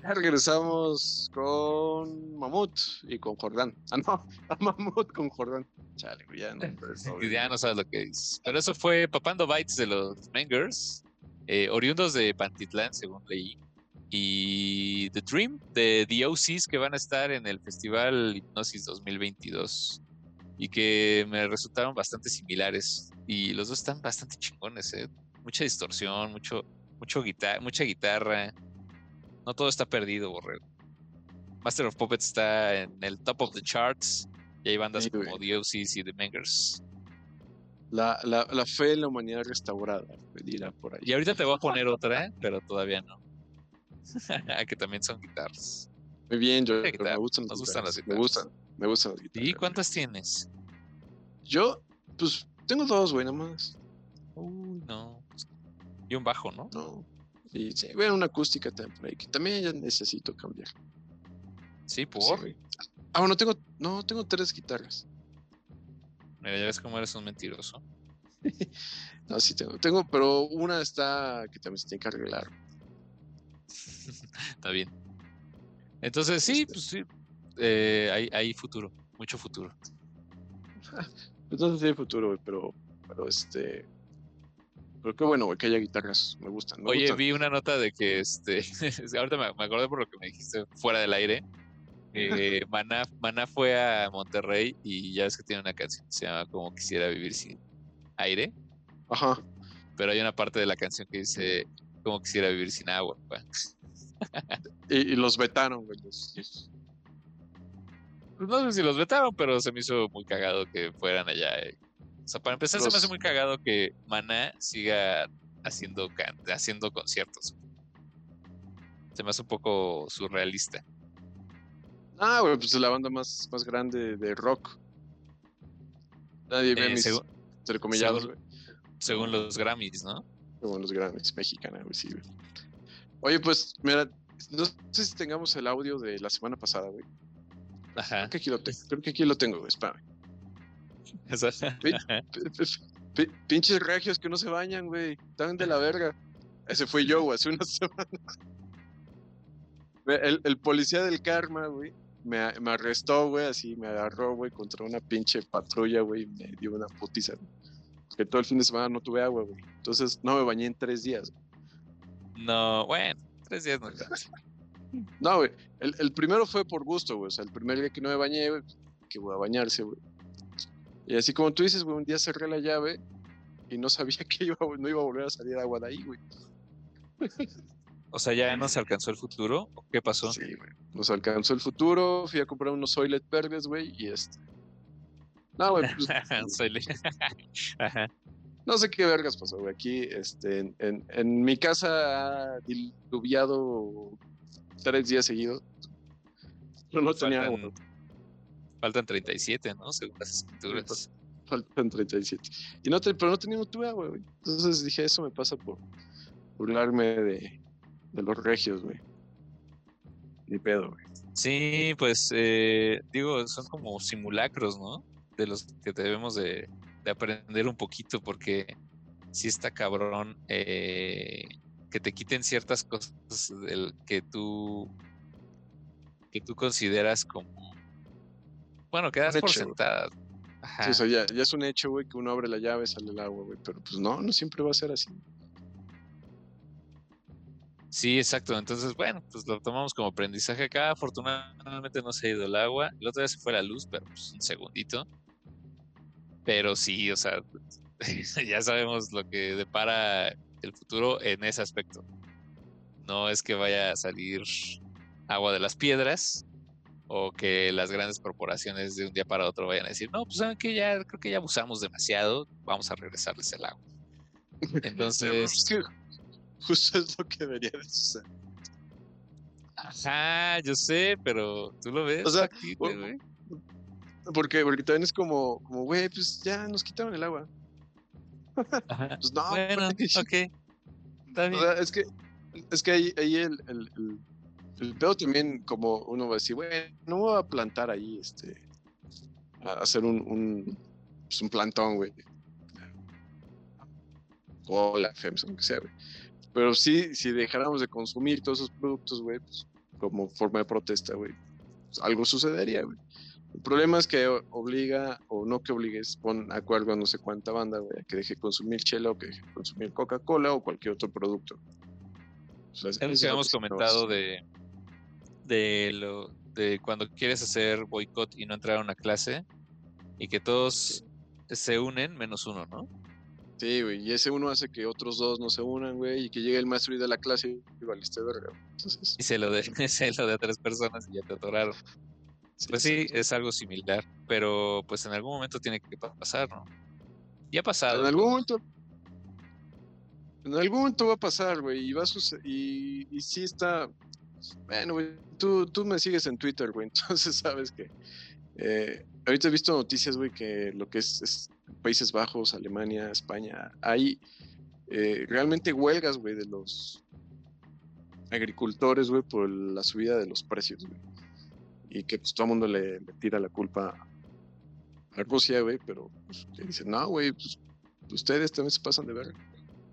Ya regresamos con Mamut y con Jordán. Ah, no, a Mamut con Jordán. Chale, güey, ya no. Que ya no sabes lo que dices. Pero eso fue Papando Bites de los Mengers, eh, oriundos de Pantitlán, según leí. Y The Dream de The O Cs, que van a estar en el Festival Hipnosis dos mil veintidós. Y que me resultaron bastante similares. Y los dos están bastante chingones, ¿eh? Mucha distorsión, mucho, mucho guitar- mucha guitarra. No todo está perdido, Borrego. Master of Puppets está en el top of the charts. Y hay bandas Sí, güey. como The O Cs y The Mengers. La, la, la fe en la humanidad restaurada, me dirá por ahí. Y ahorita te voy a poner otra, pero todavía no. Que también son guitarras. Muy bien, yo Sí, guitarra. me gustan, Nos las gustan las Me guitarras. gustan, me gustan las guitarras. ¿Y cuántas tienes? Yo, pues, tengo dos, güey, nada más. Uy, no. Y un bajo, ¿no? No. Y sí, güey, una acústica también por ahí, que también ya necesito cambiar. Sí, Pues, por. sí, güey. Ah, bueno, tengo, no, tengo tres guitarras. Mira, ya ves cómo eres un mentiroso. No, sí tengo, tengo, pero una está que también se tiene que arreglar. Está bien. Entonces, sí, pues sí. Eh, hay, hay futuro, mucho futuro. Entonces sí hay futuro, güey, pero, pero este, pero qué bueno, güey, que haya guitarras, me gustan. Me Oye, gustan. vi una nota de que este. Ahorita me, me acordé por lo que me dijiste fuera del aire. Eh, Maná, Maná fue a Monterrey y ya ves que tiene una canción que se llama Como quisiera vivir sin aire. Ajá. Pero hay una parte de la canción que dice Como quisiera vivir sin agua. güey. Y, y los vetaron, güey. Los, los- Pues no sé si los vetaron, pero se me hizo muy cagado que fueran allá. eh. O sea, para empezar, se me Los- hace muy cagado que Maná siga haciendo, can- haciendo conciertos. Se me hace un poco surrealista. Ah, güey, pues es la banda más, más grande de rock. Nadie ve Eh, mis segu- entrecomillados, según- güey. Según los Grammys, ¿no? Como los Grammys mexicanos, güey, sí, güey. Oye, pues, mira, no sé si tengamos el audio de la semana pasada, güey. Ajá. Creo que aquí lo tengo, creo que aquí lo tengo, güey, espérame. Eso- Pi- pi- pi- Pinches regios que no se bañan, güey. Están de la verga. Ese fui yo, güey, hace una semana. Ve, El, el policía del karma, güey, me, me arrestó, güey, así, me agarró, güey, contra una pinche patrulla, güey, y me dio una putiza, güey. Porque todo el fin de semana no tuve agua, güey. Entonces no me bañé en tres días. No, bueno, tres días no tanto. No, güey, el, el primero fue por gusto, güey. O sea, el primer día que no me bañé, güey, que voy a bañarse, güey. Y así como tú dices, güey, un día cerré la llave y no sabía que iba, no iba a volver a salir agua de ahí, güey. O sea, ¿ya no se alcanzó el futuro? ¿O qué pasó? Sí, güey. Nos alcanzó el futuro, fui a comprar unos Soylent verdes, güey, y este. No, güey, pues, Soy le- Ajá. no sé qué vergas pasó, güey. Aquí, este, en, en, en mi casa ha diluviado tres días seguidos. Pero no tenía agua. Faltan, faltan treinta y siete, ¿no? Según las escrituras. Faltan treinta y siete. Y no te, pero no tenía, no tuve agua, güey. Entonces dije, eso me pasa por burlarme de, de los regios, güey. Ni pedo, güey. Sí, pues eh, digo, son como simulacros, ¿no? De los que debemos de, de aprender un poquito, porque sí está cabrón eh, que te quiten ciertas cosas del que tú que tú consideras como, bueno, que das Un por hecho, güey. sentadas. Ajá. Sí, o sea, ya, ya es un hecho, güey, que uno abre la llave, sale el agua, güey. Pero pues no, no siempre va a ser así. Sí, exacto. Entonces, bueno, pues lo tomamos como aprendizaje acá. Afortunadamente no se ha ido el agua. El otro día se fue la luz, pero pues un segundito. Pero sí, o sea, ya sabemos lo que depara el futuro en ese aspecto. No es que vaya a salir agua de las piedras o que las grandes corporaciones de un día para otro vayan a decir, no, pues saben que ya creo que ya abusamos demasiado, vamos a regresarles el agua. Entonces, Es que justo es lo que debería de suceder. ajá, yo sé, pero tú lo ves O sea, factible, o- güey. Porque, porque también es como, como, güey, pues ya nos quitaron el agua. Ajá. Pues no, Bueno, güey. ok, está O bien. sea, es que, es que ahí, ahí el, el, el, el pedo también, como uno va a decir, güey, no voy a plantar ahí, este, a hacer un, un, pues un plantón, güey. Cola, Fems, aunque sea, güey. Pero sí, si dejáramos de consumir todos esos productos, güey, pues como forma de protesta, güey, pues algo sucedería, güey. El problema es que obliga, o no que obligues, pon acuerdo a no sé cuánta banda, güey, a que deje consumir chela o que deje consumir Coca-Cola o cualquier otro producto. O sea, es lo que habíamos comentado de, de, lo, de cuando quieres hacer boicot y no entrar a una clase y que todos sí. se unen menos uno, ¿no? Sí, güey, y ese uno hace que otros dos no se unan, güey, y que llegue el maestro y de la clase y valiste verga. Entonces... Y se lo de, se lo de a tres personas y ya te atoraron. Sí, pues sí, exacto. Es algo similar, pero pues en algún momento tiene que pasar, ¿no? Ya ha pasado. En algún momento, en algún momento va a pasar, güey, y va a suceder, y, y sí está, bueno, güey, tú, tú me sigues en Twitter, güey, entonces sabes que, eh, ahorita he visto noticias, güey, que lo que es, es Países Bajos, Alemania, España, hay eh, realmente huelgas, güey, de los agricultores, güey, por la subida de los precios, güey. Y que pues todo el mundo le, le tira la culpa a Rusia, güey, pero pues, le dicen, no, güey, pues ustedes también se pasan de verga.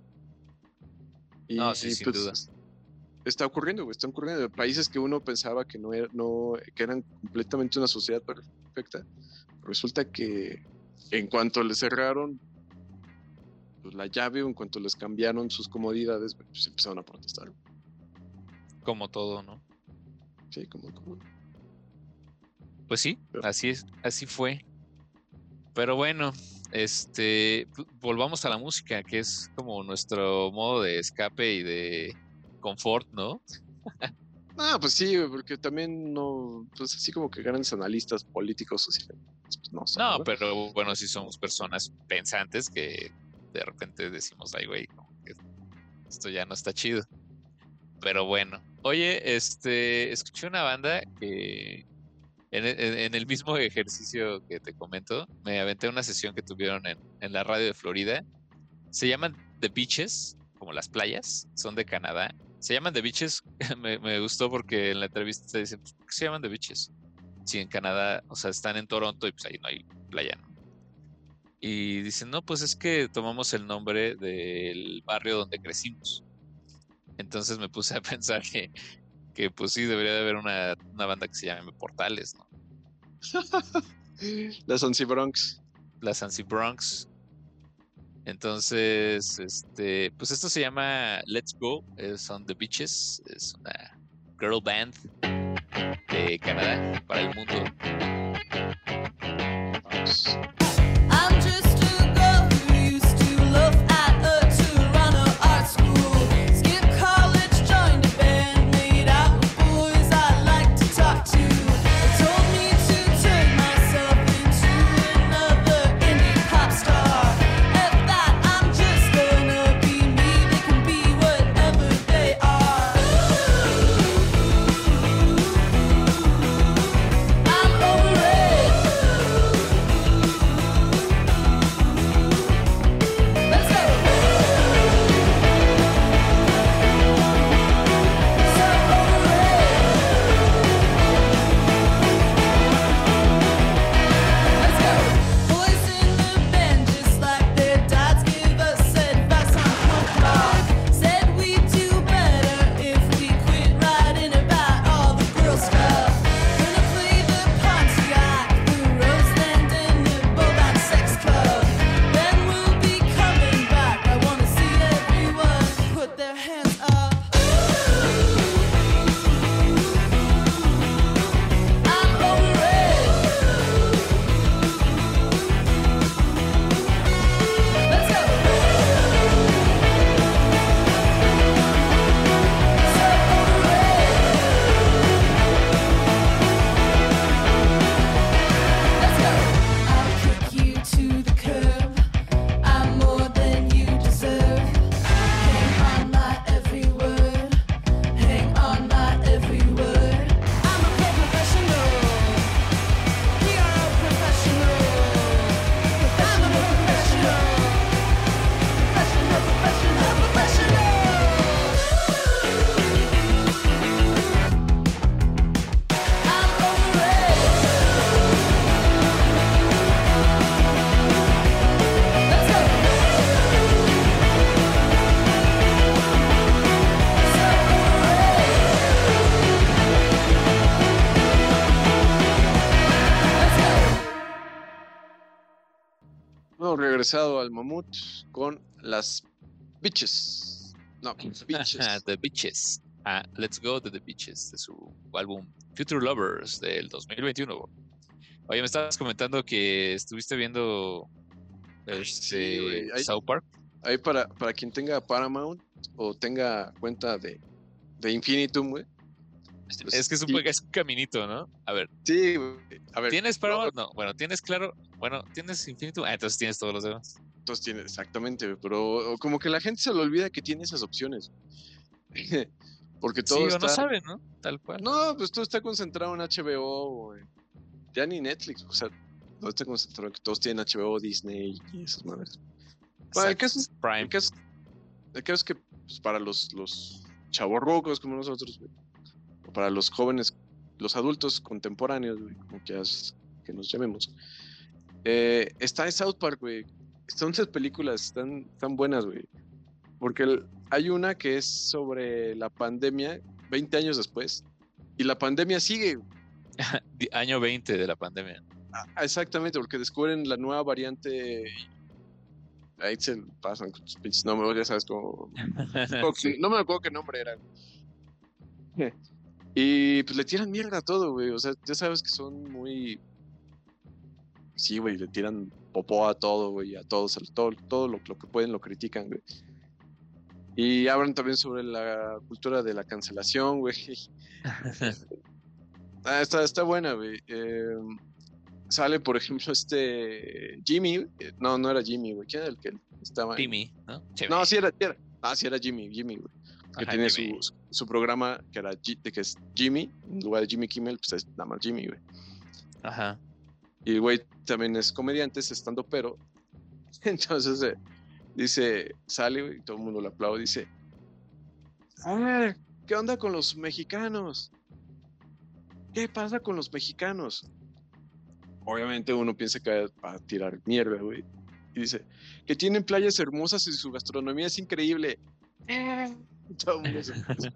Y, no, sí, y sin pues duda. está ocurriendo, güey, está ocurriendo. Países que uno pensaba que no, era, no que eran completamente una sociedad perfecta, resulta que en cuanto les cerraron pues, la llave o en cuanto les cambiaron sus comodidades, pues empezaron a protestar. Como todo, ¿no? Sí, como todo. Pues sí, así es, así fue. Pero bueno, este, volvamos a la música, que es como nuestro modo de escape y de confort, ¿no? Ah, pues sí, porque también no, pues así como que grandes analistas políticos sociales, pues no son, No, ¿no? pero bueno, sí somos personas pensantes que de repente decimos, ay, güey, como que esto ya no está chido. Pero bueno, oye, este, escuché una banda que En, en, en el mismo ejercicio que te comento, me aventé una sesión que tuvieron en, en la radio de Florida. Se llaman The Beaches, como las playas, son de Canadá. Se llaman The Beaches, me, me gustó porque en la entrevista te dicen, ¿por qué se llaman The Beaches? Si en Canadá, o sea, están en Toronto y pues ahí no hay playa, ¿no? Y dicen, no, pues es que tomamos el nombre del barrio donde crecimos. Entonces me puse a pensar que que pues sí, debería de haber una, una banda que se llame Portales, ¿no? La Sansi Bronx. La Sansi Bronx. Entonces, este, pues esto se llama Let's Go, es on the Beaches, es una girl band de Canadá para el mundo. Vamos. I'm just a girl who used to love at a Toronto art school. Skip college, joined a band made out of boys I like to talk to. They told me to turn myself into another indie pop star. At that, I'm just gonna be me. They can be whatever they are. I'm over Hemos regresado al mamut con las bitches. No, bitches. The Beaches. Ah, Let's Go to the Beaches, de su álbum Future Lovers del dos mil veintiuno. Oye, me estabas comentando que estuviste viendo este, Sí, güey. Ahí, South Park. ahí para, para quien tenga Paramount o tenga cuenta de, de Infinitum, güey. Pues, Es que es un, sí, es un caminito, ¿no? A ver, sí, güey. A ver, ¿tienes Paramount? No, bueno, tienes claro. Bueno, ¿tienes Infinitum? Ah, entonces tienes todos los demás. entonces tiene, exactamente, güey, pero como que la gente se le olvida que tiene esas opciones. Porque todo Sí, o está... no saben, ¿no? Tal cual. No, pues todo está concentrado en H B O, güey. Ya ni Netflix, o sea, todo está concentrado en que todos tienen H B O, Disney y esas madres. Bueno, el Exacto, caso es, Prime. el caso, el caso es que pues, para los, los chavorrucos como nosotros, güey, o para los jóvenes, los adultos contemporáneos, güey, como que, as- que nos llamemos, eh, está en South Park, güey. Son esas películas, están, están buenas, güey. Porque el- hay una que es sobre la pandemia, veinte años después, y la pandemia sigue, güey. Di- Año veinte de la pandemia. Ah, exactamente, porque descubren la nueva variante. Y ahí se pasan con sus pinches nombres, ya sabes cómo. Sí. No me acuerdo qué nombre era. Y pues le tiran mierda a todo, güey. O sea, ya sabes que son muy. Sí, güey, le tiran popó a todo, güey, a todos, a todo, todo lo, lo que pueden lo critican, güey. Y hablan también sobre la cultura de la cancelación, güey. Ah, está, está buena, güey. Eh, sale, por ejemplo, este Jimmy. eh, No, no era Jimmy, güey. ¿Quién era el que estaba? en- Jimmy, ¿no? No, sí era, sí era. Ah, sí era Jimmy, Jimmy, güey. Que Ajá, tiene Jimmy. su, su programa que era G- de que es Jimmy, en lugar de Jimmy Kimmel, pues es nada más Jimmy, güey. Ajá. Y el güey también es comediante, es estando pero. Entonces eh, dice, sale, güey, y todo el mundo le aplaude, dice, a ver, ¿qué onda con los mexicanos? ¿Qué pasa con los mexicanos? Obviamente uno piensa que va a tirar mierda, güey. Y dice, que tienen playas hermosas y su gastronomía es increíble. Todo el mundo se empieza.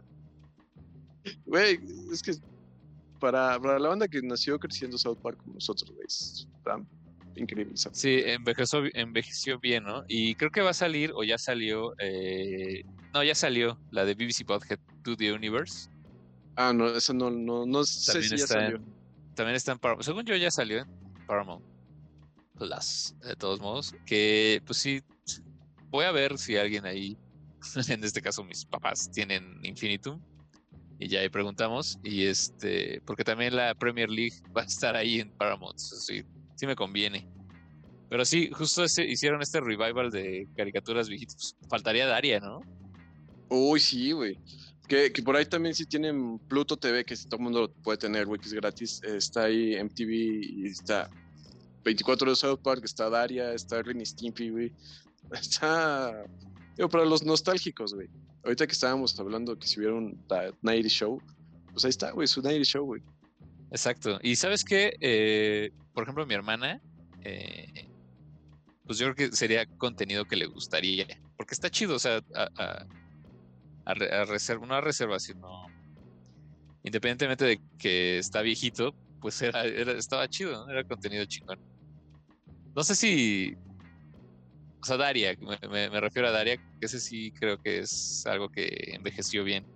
Güey, es que para, para la banda que nació creciendo South Park como nosotros, güey, está increíble. esa Sí, película. envejeció, envejeció bien, ¿no? Y creo que va a salir, o ya salió, eh, no, ya salió la de B B C Butthead to the Universe. Ah, no, eso no, no, no sé También si ya está salió. en, también está en Paramount. Según yo ya salió en Paramount Plus, de todos modos. Que, pues sí, voy a ver si alguien ahí, en este caso mis papás, tienen Infinitum. Y ya ahí preguntamos. Y este, porque también la Premier League va a estar ahí en Paramount. Eso sí, sí me conviene. Pero sí, justo ese- hicieron este revival de caricaturas viejitas. Faltaría Daria, ¿no? Uy, sí, güey. Que, que por ahí también sí tienen Pluto T V, que sí todo el mundo lo puede tener, güey, que es gratis. Eh, Está ahí M T V y está veinticuatro de South Park, está Daria, está Ren y Stimpy, güey. Está... Digo, para los nostálgicos, güey. Ahorita que estábamos hablando que si hubiera un da- Nighty Show, pues ahí está, güey, su Nighty Show, güey. Exacto. Y sabes qué, Eh, por ejemplo, mi hermana, eh, pues yo creo que sería contenido que le gustaría. Porque está chido, o sea, a, a, a re- a reserva, no a reserva, sino independientemente de que está viejito, pues era, era, estaba chido, ¿no? Era contenido chingón. No sé si, o sea, Daria, me, me- me refiero a Daria, que ese sí creo que es algo que envejeció bien.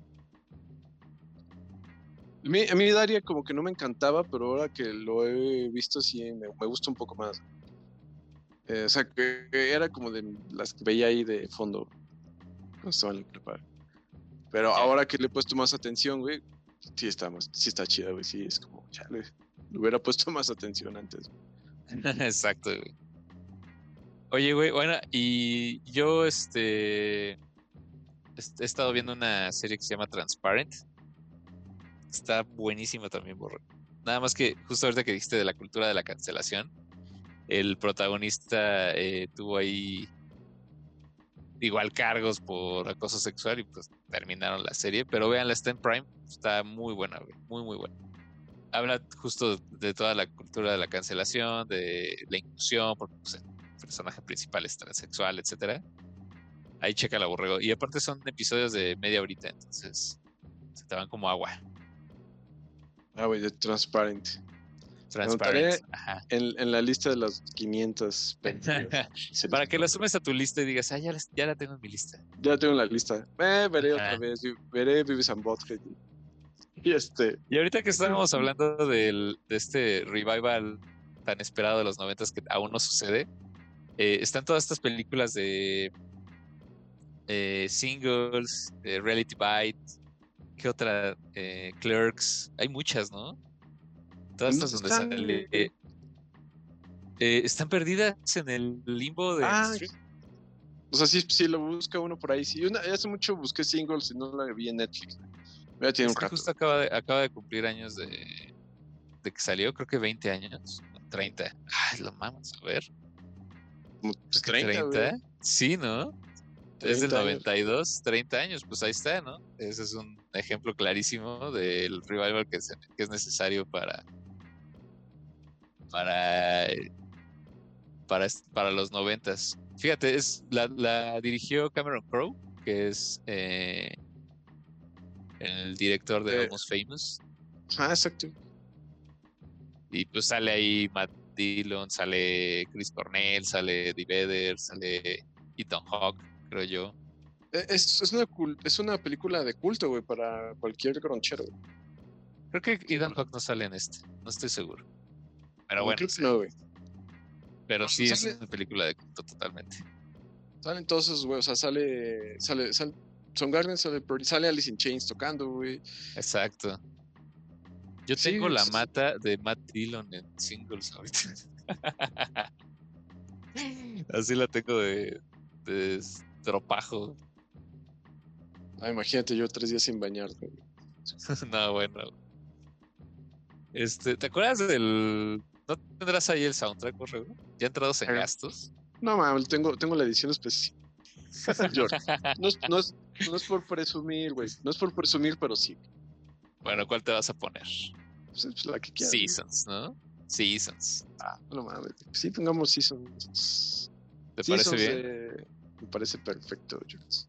A mí, a mí Daria como que no me encantaba, pero ahora que lo he visto sí me, me gusta un poco más. Eh, o sea, que, que era como de las que veía ahí de fondo cuando estaba en la prepa. Pero Ya. ahora que le he puesto más atención, güey, sí está más, sí está chida, güey, sí es como, chale, le hubiera puesto más atención antes. Exacto, güey. Oye, güey, bueno, y yo este est- he estado viendo una serie que se llama Transparent. Está buenísima también, borro. Nada más que justo ahorita que dijiste de la cultura de la cancelación, el protagonista eh, tuvo ahí igual cargos por acoso sexual y pues terminaron la serie. Pero véanla, está en Prime, está muy buena, güey, muy, muy buena. Habla justo de toda la cultura de la cancelación, de la inclusión, porque pues, el personaje principal es transexual, etcétera. Ahí checa la borrego. Y aparte son episodios de media horita, entonces se te van como agua. Ah, güey, de Transparent. Transparent. Ajá. En, en la lista de las quinientas películas. Para que la sumes a tu lista y digas, ah, ya, las- ya la tengo en mi lista. Ya tengo en la lista. Eh, veré Ajá. otra vez. vi- Veré Beavis and Butthead. Y este. Y ahorita que estábamos hablando del, de este revival tan esperado de los noventas que aún no sucede, eh, están todas estas películas de eh, Singles, eh, Reality Bite, ¿qué otra? Eh, Clerks, hay muchas, ¿no? Todas estas donde Están- sale... eh, eh, están perdidas en el limbo de Ah, stream. O sea, sí, sí lo busca uno por ahí. Sí, una, hace mucho busqué Singles y no la vi en Netflix. Ya tiene Es un que rato. justo acaba de, acaba de cumplir años de, de que salió, creo que veinte años, treinta. Ay, lo mamas, a ver. Como, pues, treinta, güey. Sí, ¿no? Es del treinta años. noventa y dos, treinta años, pues ahí está, ¿no? Ese es un ejemplo clarísimo del revival que, se- que es necesario para para para, est- para los noventas. Fíjate, es la, la dirigió Cameron Crowe, que es eh, el director de Eh. Almost Famous, Ah, exacto. y pues sale ahí Matt Dillon, sale Chris Cornell, sale Eddie Vedder, sale Ethan Hawke, creo yo. Eh, Es, es, una, cul- es una película de culto, güey, para cualquier gronchero. güey. Creo que Ethan Hawke no sale en este, no estoy seguro. Pero No, bueno, creo que no, güey. pero sí es sale- una película de culto totalmente. Salen todos esos, güey. O sea, sale. sale, sale Son Garden, sale, Pearl- sale Alice in Chains tocando, güey. Exacto. Yo Sí, tengo la es- mata de Matt Dillon en Singles ahorita. Así la tengo de, de estropajo. Ah, imagínate yo tres días sin bañar, güey. No, bueno. Este, ¿te acuerdas del... ¿No tendrás ahí el soundtrack, correo? ¿Ya entrados en Ah. gastos? No, mames, tengo, tengo la edición especial. George, no, es, no, es, no es por presumir, güey. No es por presumir, pero sí. Bueno, ¿cuál te vas a poner? Pues, pues, la que quieras. güey. Seasons, ¿no? Seasons. Ah, no mames. Sí, pongamos Seasons. ¿Te parece Seasons, bien? eh, me parece perfecto, George.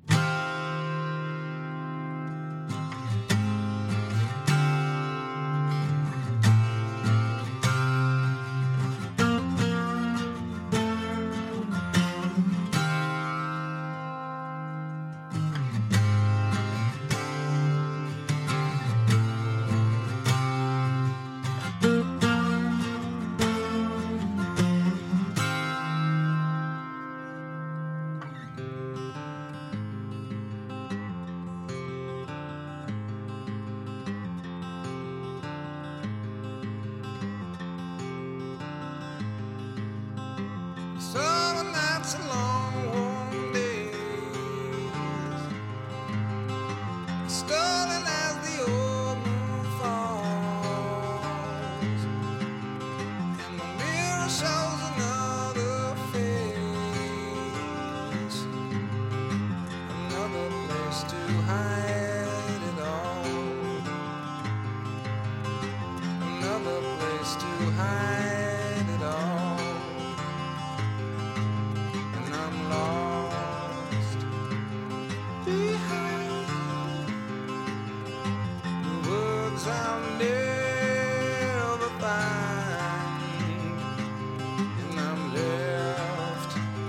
Summer nights and long warm days, stolen as the old moon falls, and the mirror shows another face, another place to hide it all, another place to hide it all. And I'm lost behind the words I'll never find, and I'm left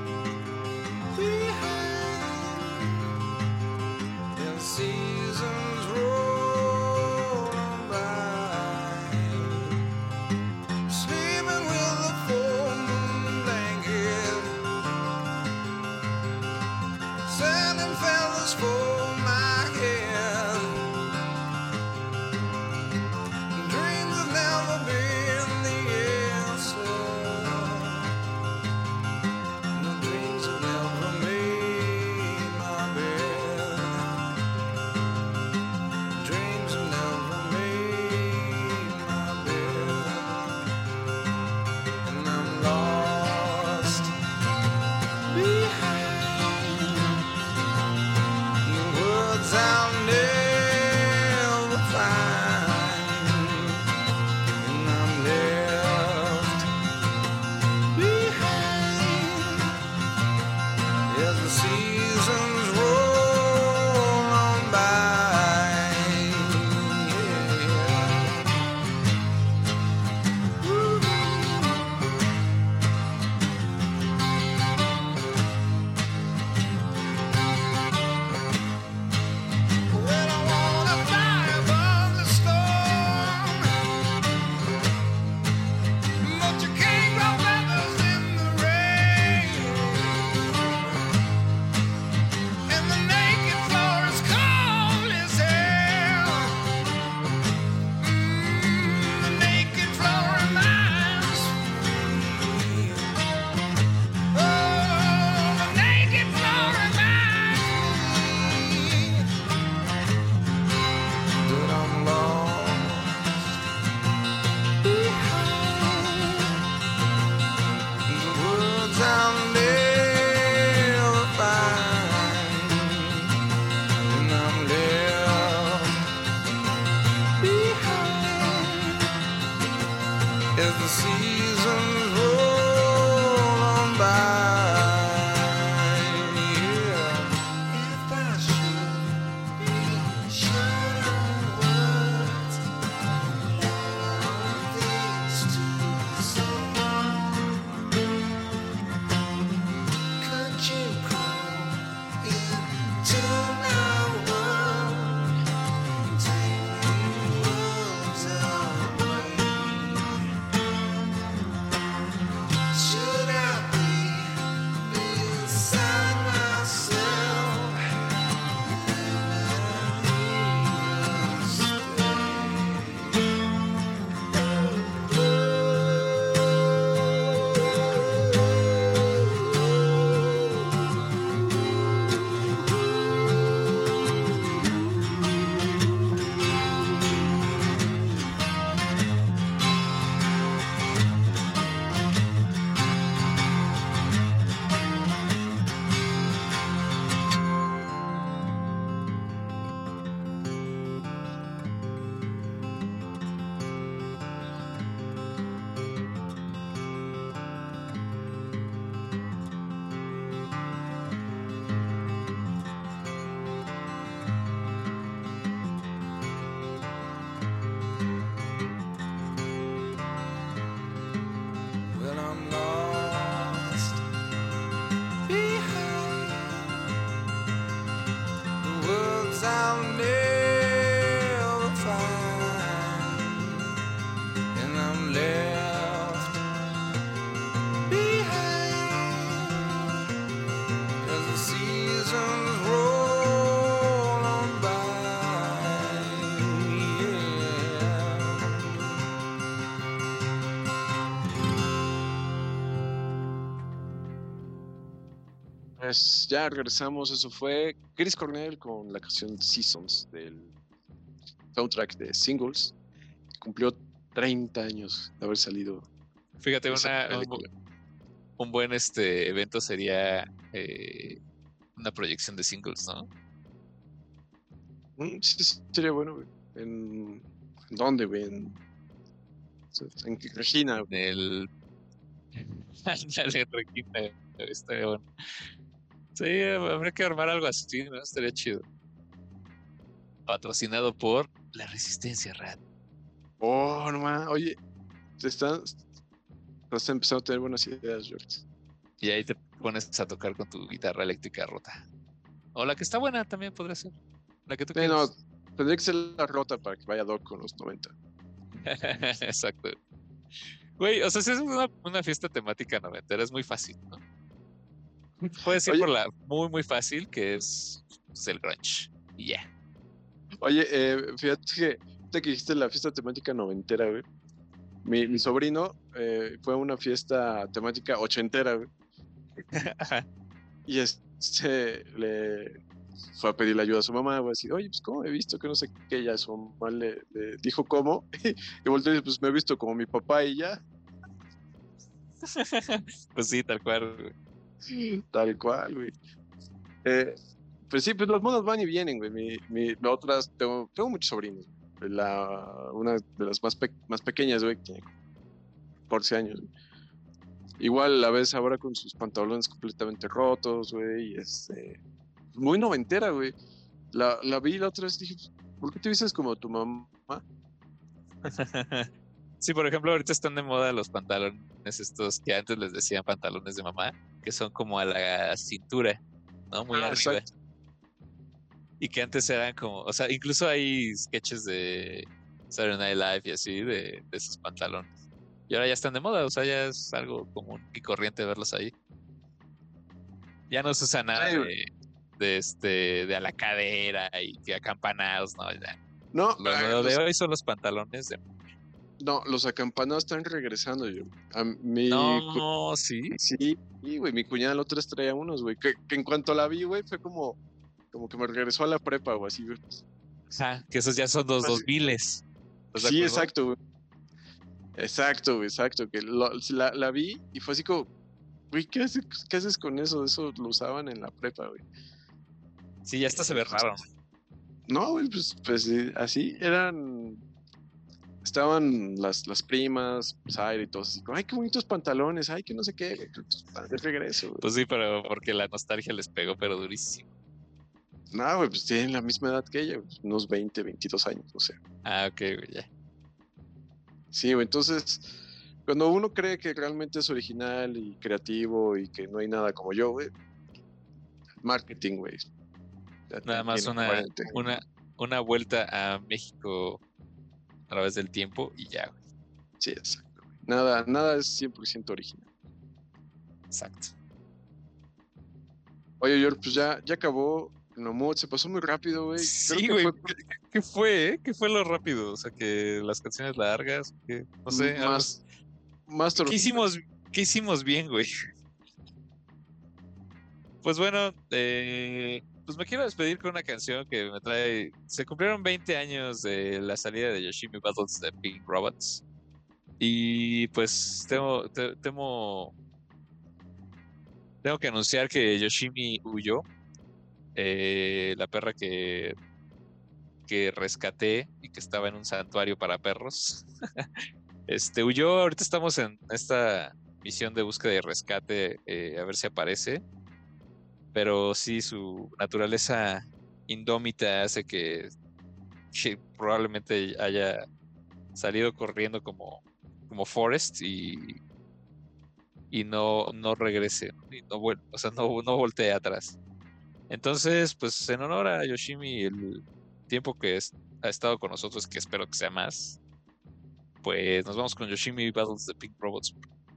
behind. And seasons roll on by, Pues ya regresamos, eso fue Chris Cornell con la canción Seasons del soundtrack de Singles. Cumplió treinta años de haber salido Fíjate, esa una, un, película. un buen este evento sería eh, una proyección de Singles, ¿no? Mm, sí, sí, sería bueno, güey. ¿En, ¿en dónde, güey? En, en Regina, En el... Ándale, Regina, estaría bueno. Sí, habría que armar algo así, ¿no? Estaría chido. Patrocinado por La Resistencia Rat. Oh, no más. Oye, te estás, estás empezando a tener buenas ideas, George. Y ahí te pones a tocar con tu guitarra eléctrica rota. O la que está buena también podría ser. La que tú Sí, no, quieras. tendría que ser la rota para que vaya Doc con los noventa. Exacto. Güey, o sea, si es una, una fiesta temática noventera, es muy fácil, ¿no? Puedes ir Oye, por la muy, muy fácil, que es pues, el grunge. Y ya. oye, eh, fíjate que, ahorita que dijiste la fiesta temática noventera, güey. Mi, mi sobrino eh, fue a una fiesta temática ochentera, güey. Y este le fue a pedirle ayuda a su mamá, güey, así, oye, pues cómo he visto que no sé qué, ya su mamá le, le dijo cómo, y volteó y dice, pues me he visto como mi papá y ya, Pues sí, tal cual, güey. tal cual, güey. Eh, pues sí, pues los monos van y vienen, güey. Mi, mi, la otras, tengo, tengo muchos sobrinos. güey. La, una de las más, pe- más pequeñas, güey, que tiene catorce años. güey. Igual la ves ahora con sus pantalones completamente rotos, güey, y este, muy noventera, güey. La, la vi la otra vez y dije, ¿por qué te vistes como tu mamá? Sí, por ejemplo, ahorita están de moda los pantalones estos que antes les decían pantalones de mamá, que son como a la cintura, ¿no? Muy Ah, arriba. exacto. Y que antes eran como, o sea, incluso hay sketches de Saturday Night Live y así de, de esos pantalones. Y ahora ya están de moda, o sea, ya es algo común y corriente verlos ahí. Ya no se usa nada Sí, de, de este, de a la cadera y que acampanados, ¿no? Ya. No, Lo, ah, lo de los, hoy son los pantalones de... no, los acampanados están regresando, yo. A mi, cu- No, sí. sí, sí, güey, mi cuñada la otra vez traía unos, güey, que, que en cuanto la vi, güey, fue como, como que me regresó a la prepa, güey, así, güey. Ajá, que esos ya son los Así- dos miles. ¿Estás de Sí, acuerdo? exacto, güey. Exacto, güey, exacto. Que lo- la, la vi y fue así como, güey, ¿qué haces, qué haces con eso? Eso lo usaban en la prepa, güey. Sí, ya hasta se ve raro, ¿no? No, güey, pues, pues eh, así eran. Estaban las, las primas, Zaire y todos así, como, ay, qué bonitos pantalones, ay, que no sé qué, güey, pues, van de regreso, güey. Pues sí, pero porque la nostalgia les pegó, pero durísimo. No, güey, pues tienen la misma edad que ella, pues, unos veinte, veintidós años, o sea. Ah, ok, güey, ya. Sí, güey, entonces, cuando uno cree que realmente es original y creativo y que no hay nada como yo, güey, marketing, güey. ya te Nada más tiene una, muerte. una, una vuelta a México a través del tiempo y ya, güey. Sí, exacto. güey. Nada, nada es cien por ciento original. Exacto. Oye, George, pues ya, ya acabó. No, mood, se pasó muy rápido, güey. Creo Sí, que güey. fue ¿Qué, qué fue, eh? ¿Qué fue lo rápido? O sea, que las canciones largas, que no sé, algo más, más ¿Qué tor- hicimos, qué hicimos bien, güey? Pues bueno, eh, pues me quiero despedir con una canción que me trae. Se cumplieron veinte años de la salida de Yoshimi Battles de Pink Robots. Y pues temo, te- temo, tengo que anunciar que Yoshimi huyó. Eh, la perra que, que rescaté y que estaba en un santuario para perros. Este huyó. Ahorita estamos en esta misión de búsqueda y rescate, eh, a ver si aparece. Pero sí, su naturaleza indómita hace que, que probablemente haya salido corriendo como, como Forrest y, y no, no regrese, ¿no? Y no vuel- o sea, no, no voltee atrás. Entonces, pues en honor a Yoshimi, el tiempo que es- ha estado con nosotros, que espero que sea más, pues nos vamos con Yoshimi Battles the Pink Robots.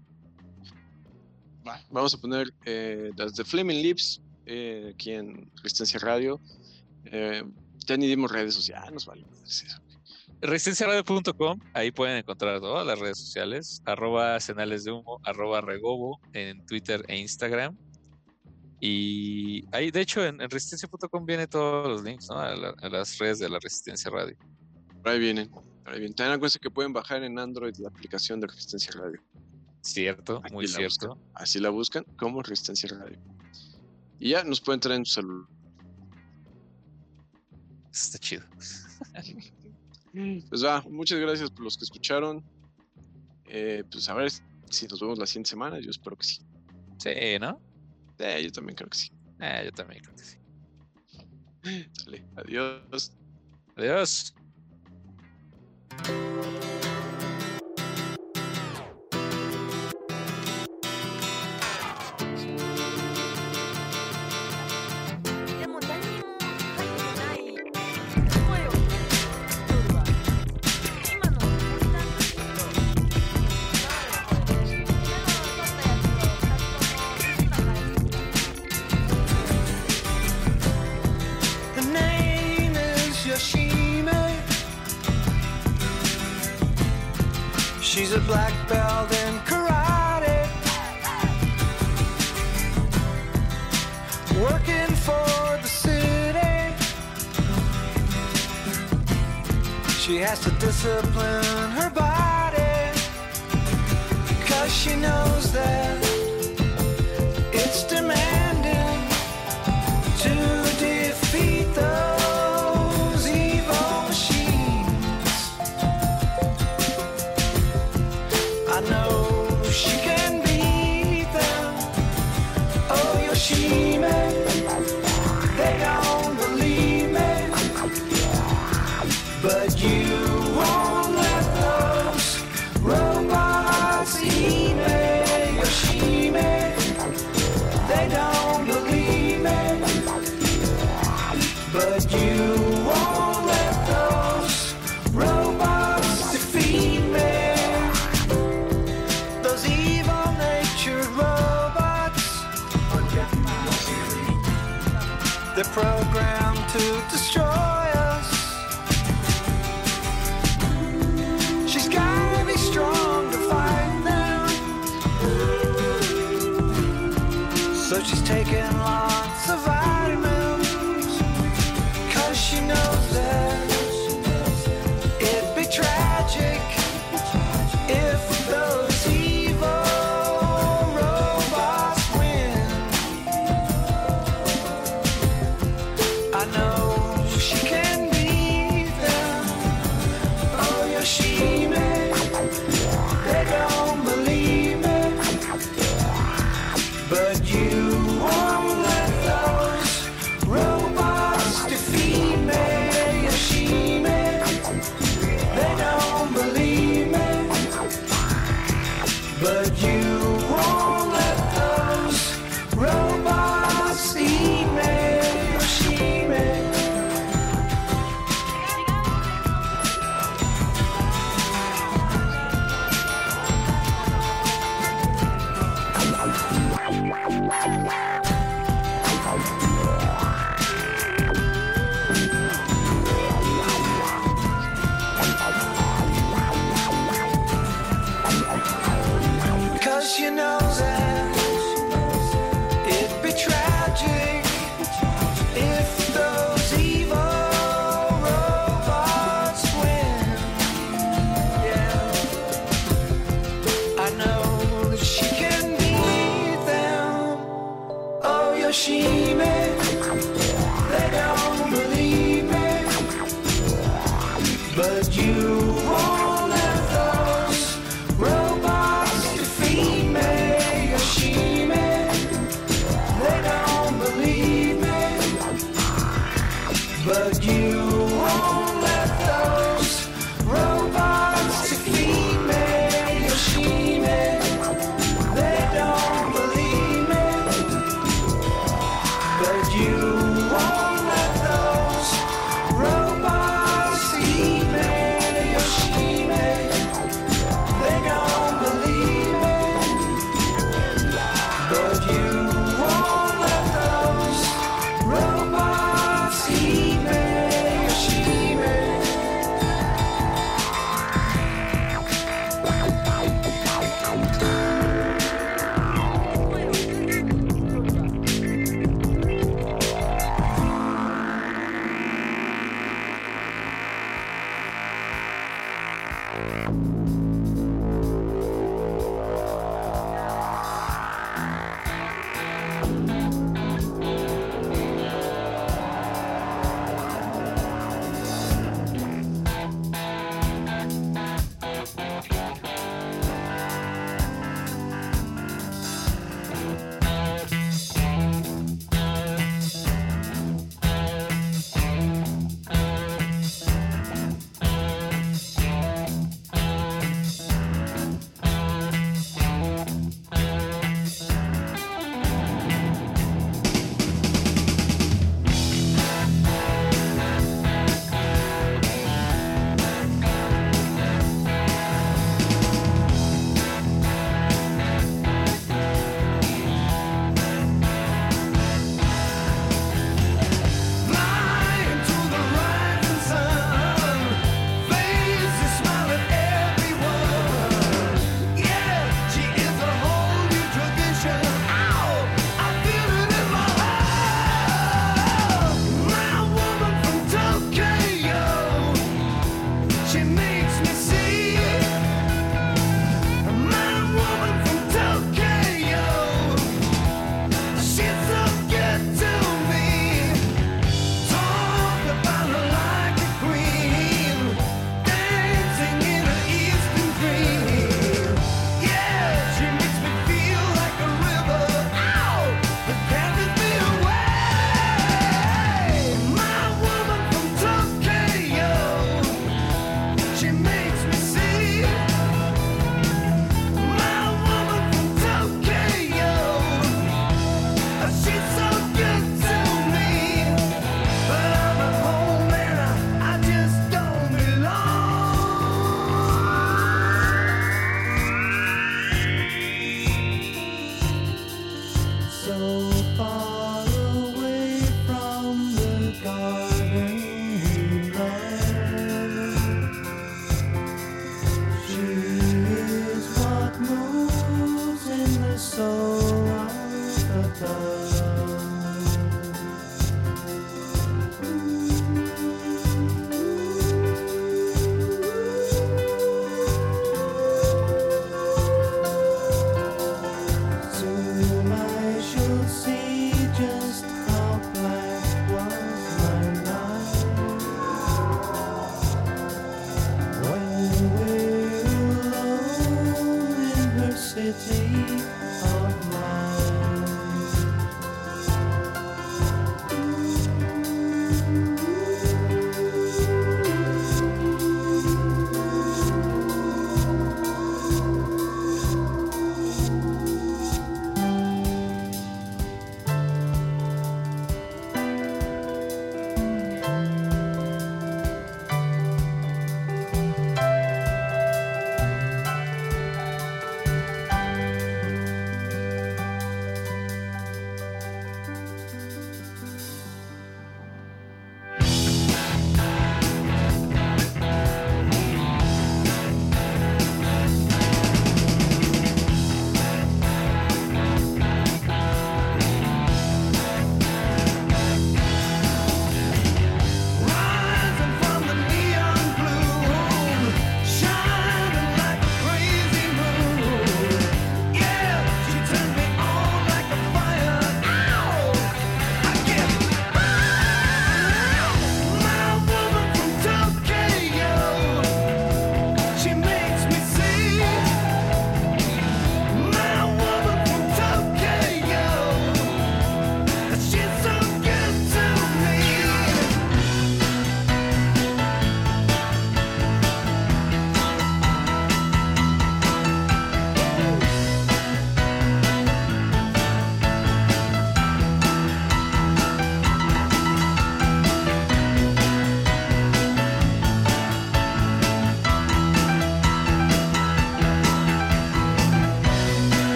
Va, Vamos a poner eh, las de Flaming Lips eh, aquí en Resistencia Radio. Eh, ya ni dimos redes sociales, nos vale. resistencia radio punto com, ahí pueden encontrar todas las redes sociales, arroba Cenales de Humo, arroba Regobo en Twitter e Instagram. Y ahí, de hecho, en, en resistencia punto com viene todos los links, ¿no? A, la- a las redes de la Resistencia Radio. Por ahí vienen. Por ahí vienen. Tengan en cuenta que pueden bajar en Android la aplicación de Resistencia Radio. Cierto, Aquí muy la cierto. buscan. Así la buscan como Resistencia Radio. Y ya nos pueden traer en su celular. Está chido. Pues va, muchas gracias por los que escucharon. Eh, pues a ver si nos vemos la siguiente semana. Yo espero que sí. Sí, ¿no? Eh, yo también creo que sí. Eh, yo también creo que sí. Sale, adiós. Adiós. Her name is Yoshime. She's a black belt in karate, working for the city. She has to discipline her body, 'cause she knows that it's demanding to defeat those evil machines. I know she can beat them. Oh, Yoshime, they don't believe me, but you won't let those robots eat me. Yoshime, they don't believe me, but you won't let those robots defeat me. Those evil-natured robots, they're programmed to destroy us. She's gotta be strong to fight them, so she's taking lots of vitamins, 'cause she knows that it'd be tragic if those evil robots win. I know she can beat them. Oh, Yoshime, they don't believe me, but you won't let those robots defeat me. Yoshime, they don't believe me, but you won't let those robots eat me. Yoshime. Cause you know that it'd be tragic if those evil robots win. Yeah, I know that she can beat them. Oh, Yoshime, they don't believe me, but you won't let those robots defeat me. Yoshime, they don't believe me, but you won't let those robots defeat me. Yoshime, they don't believe me, but you won't let those robots eat me. Yoshime. She made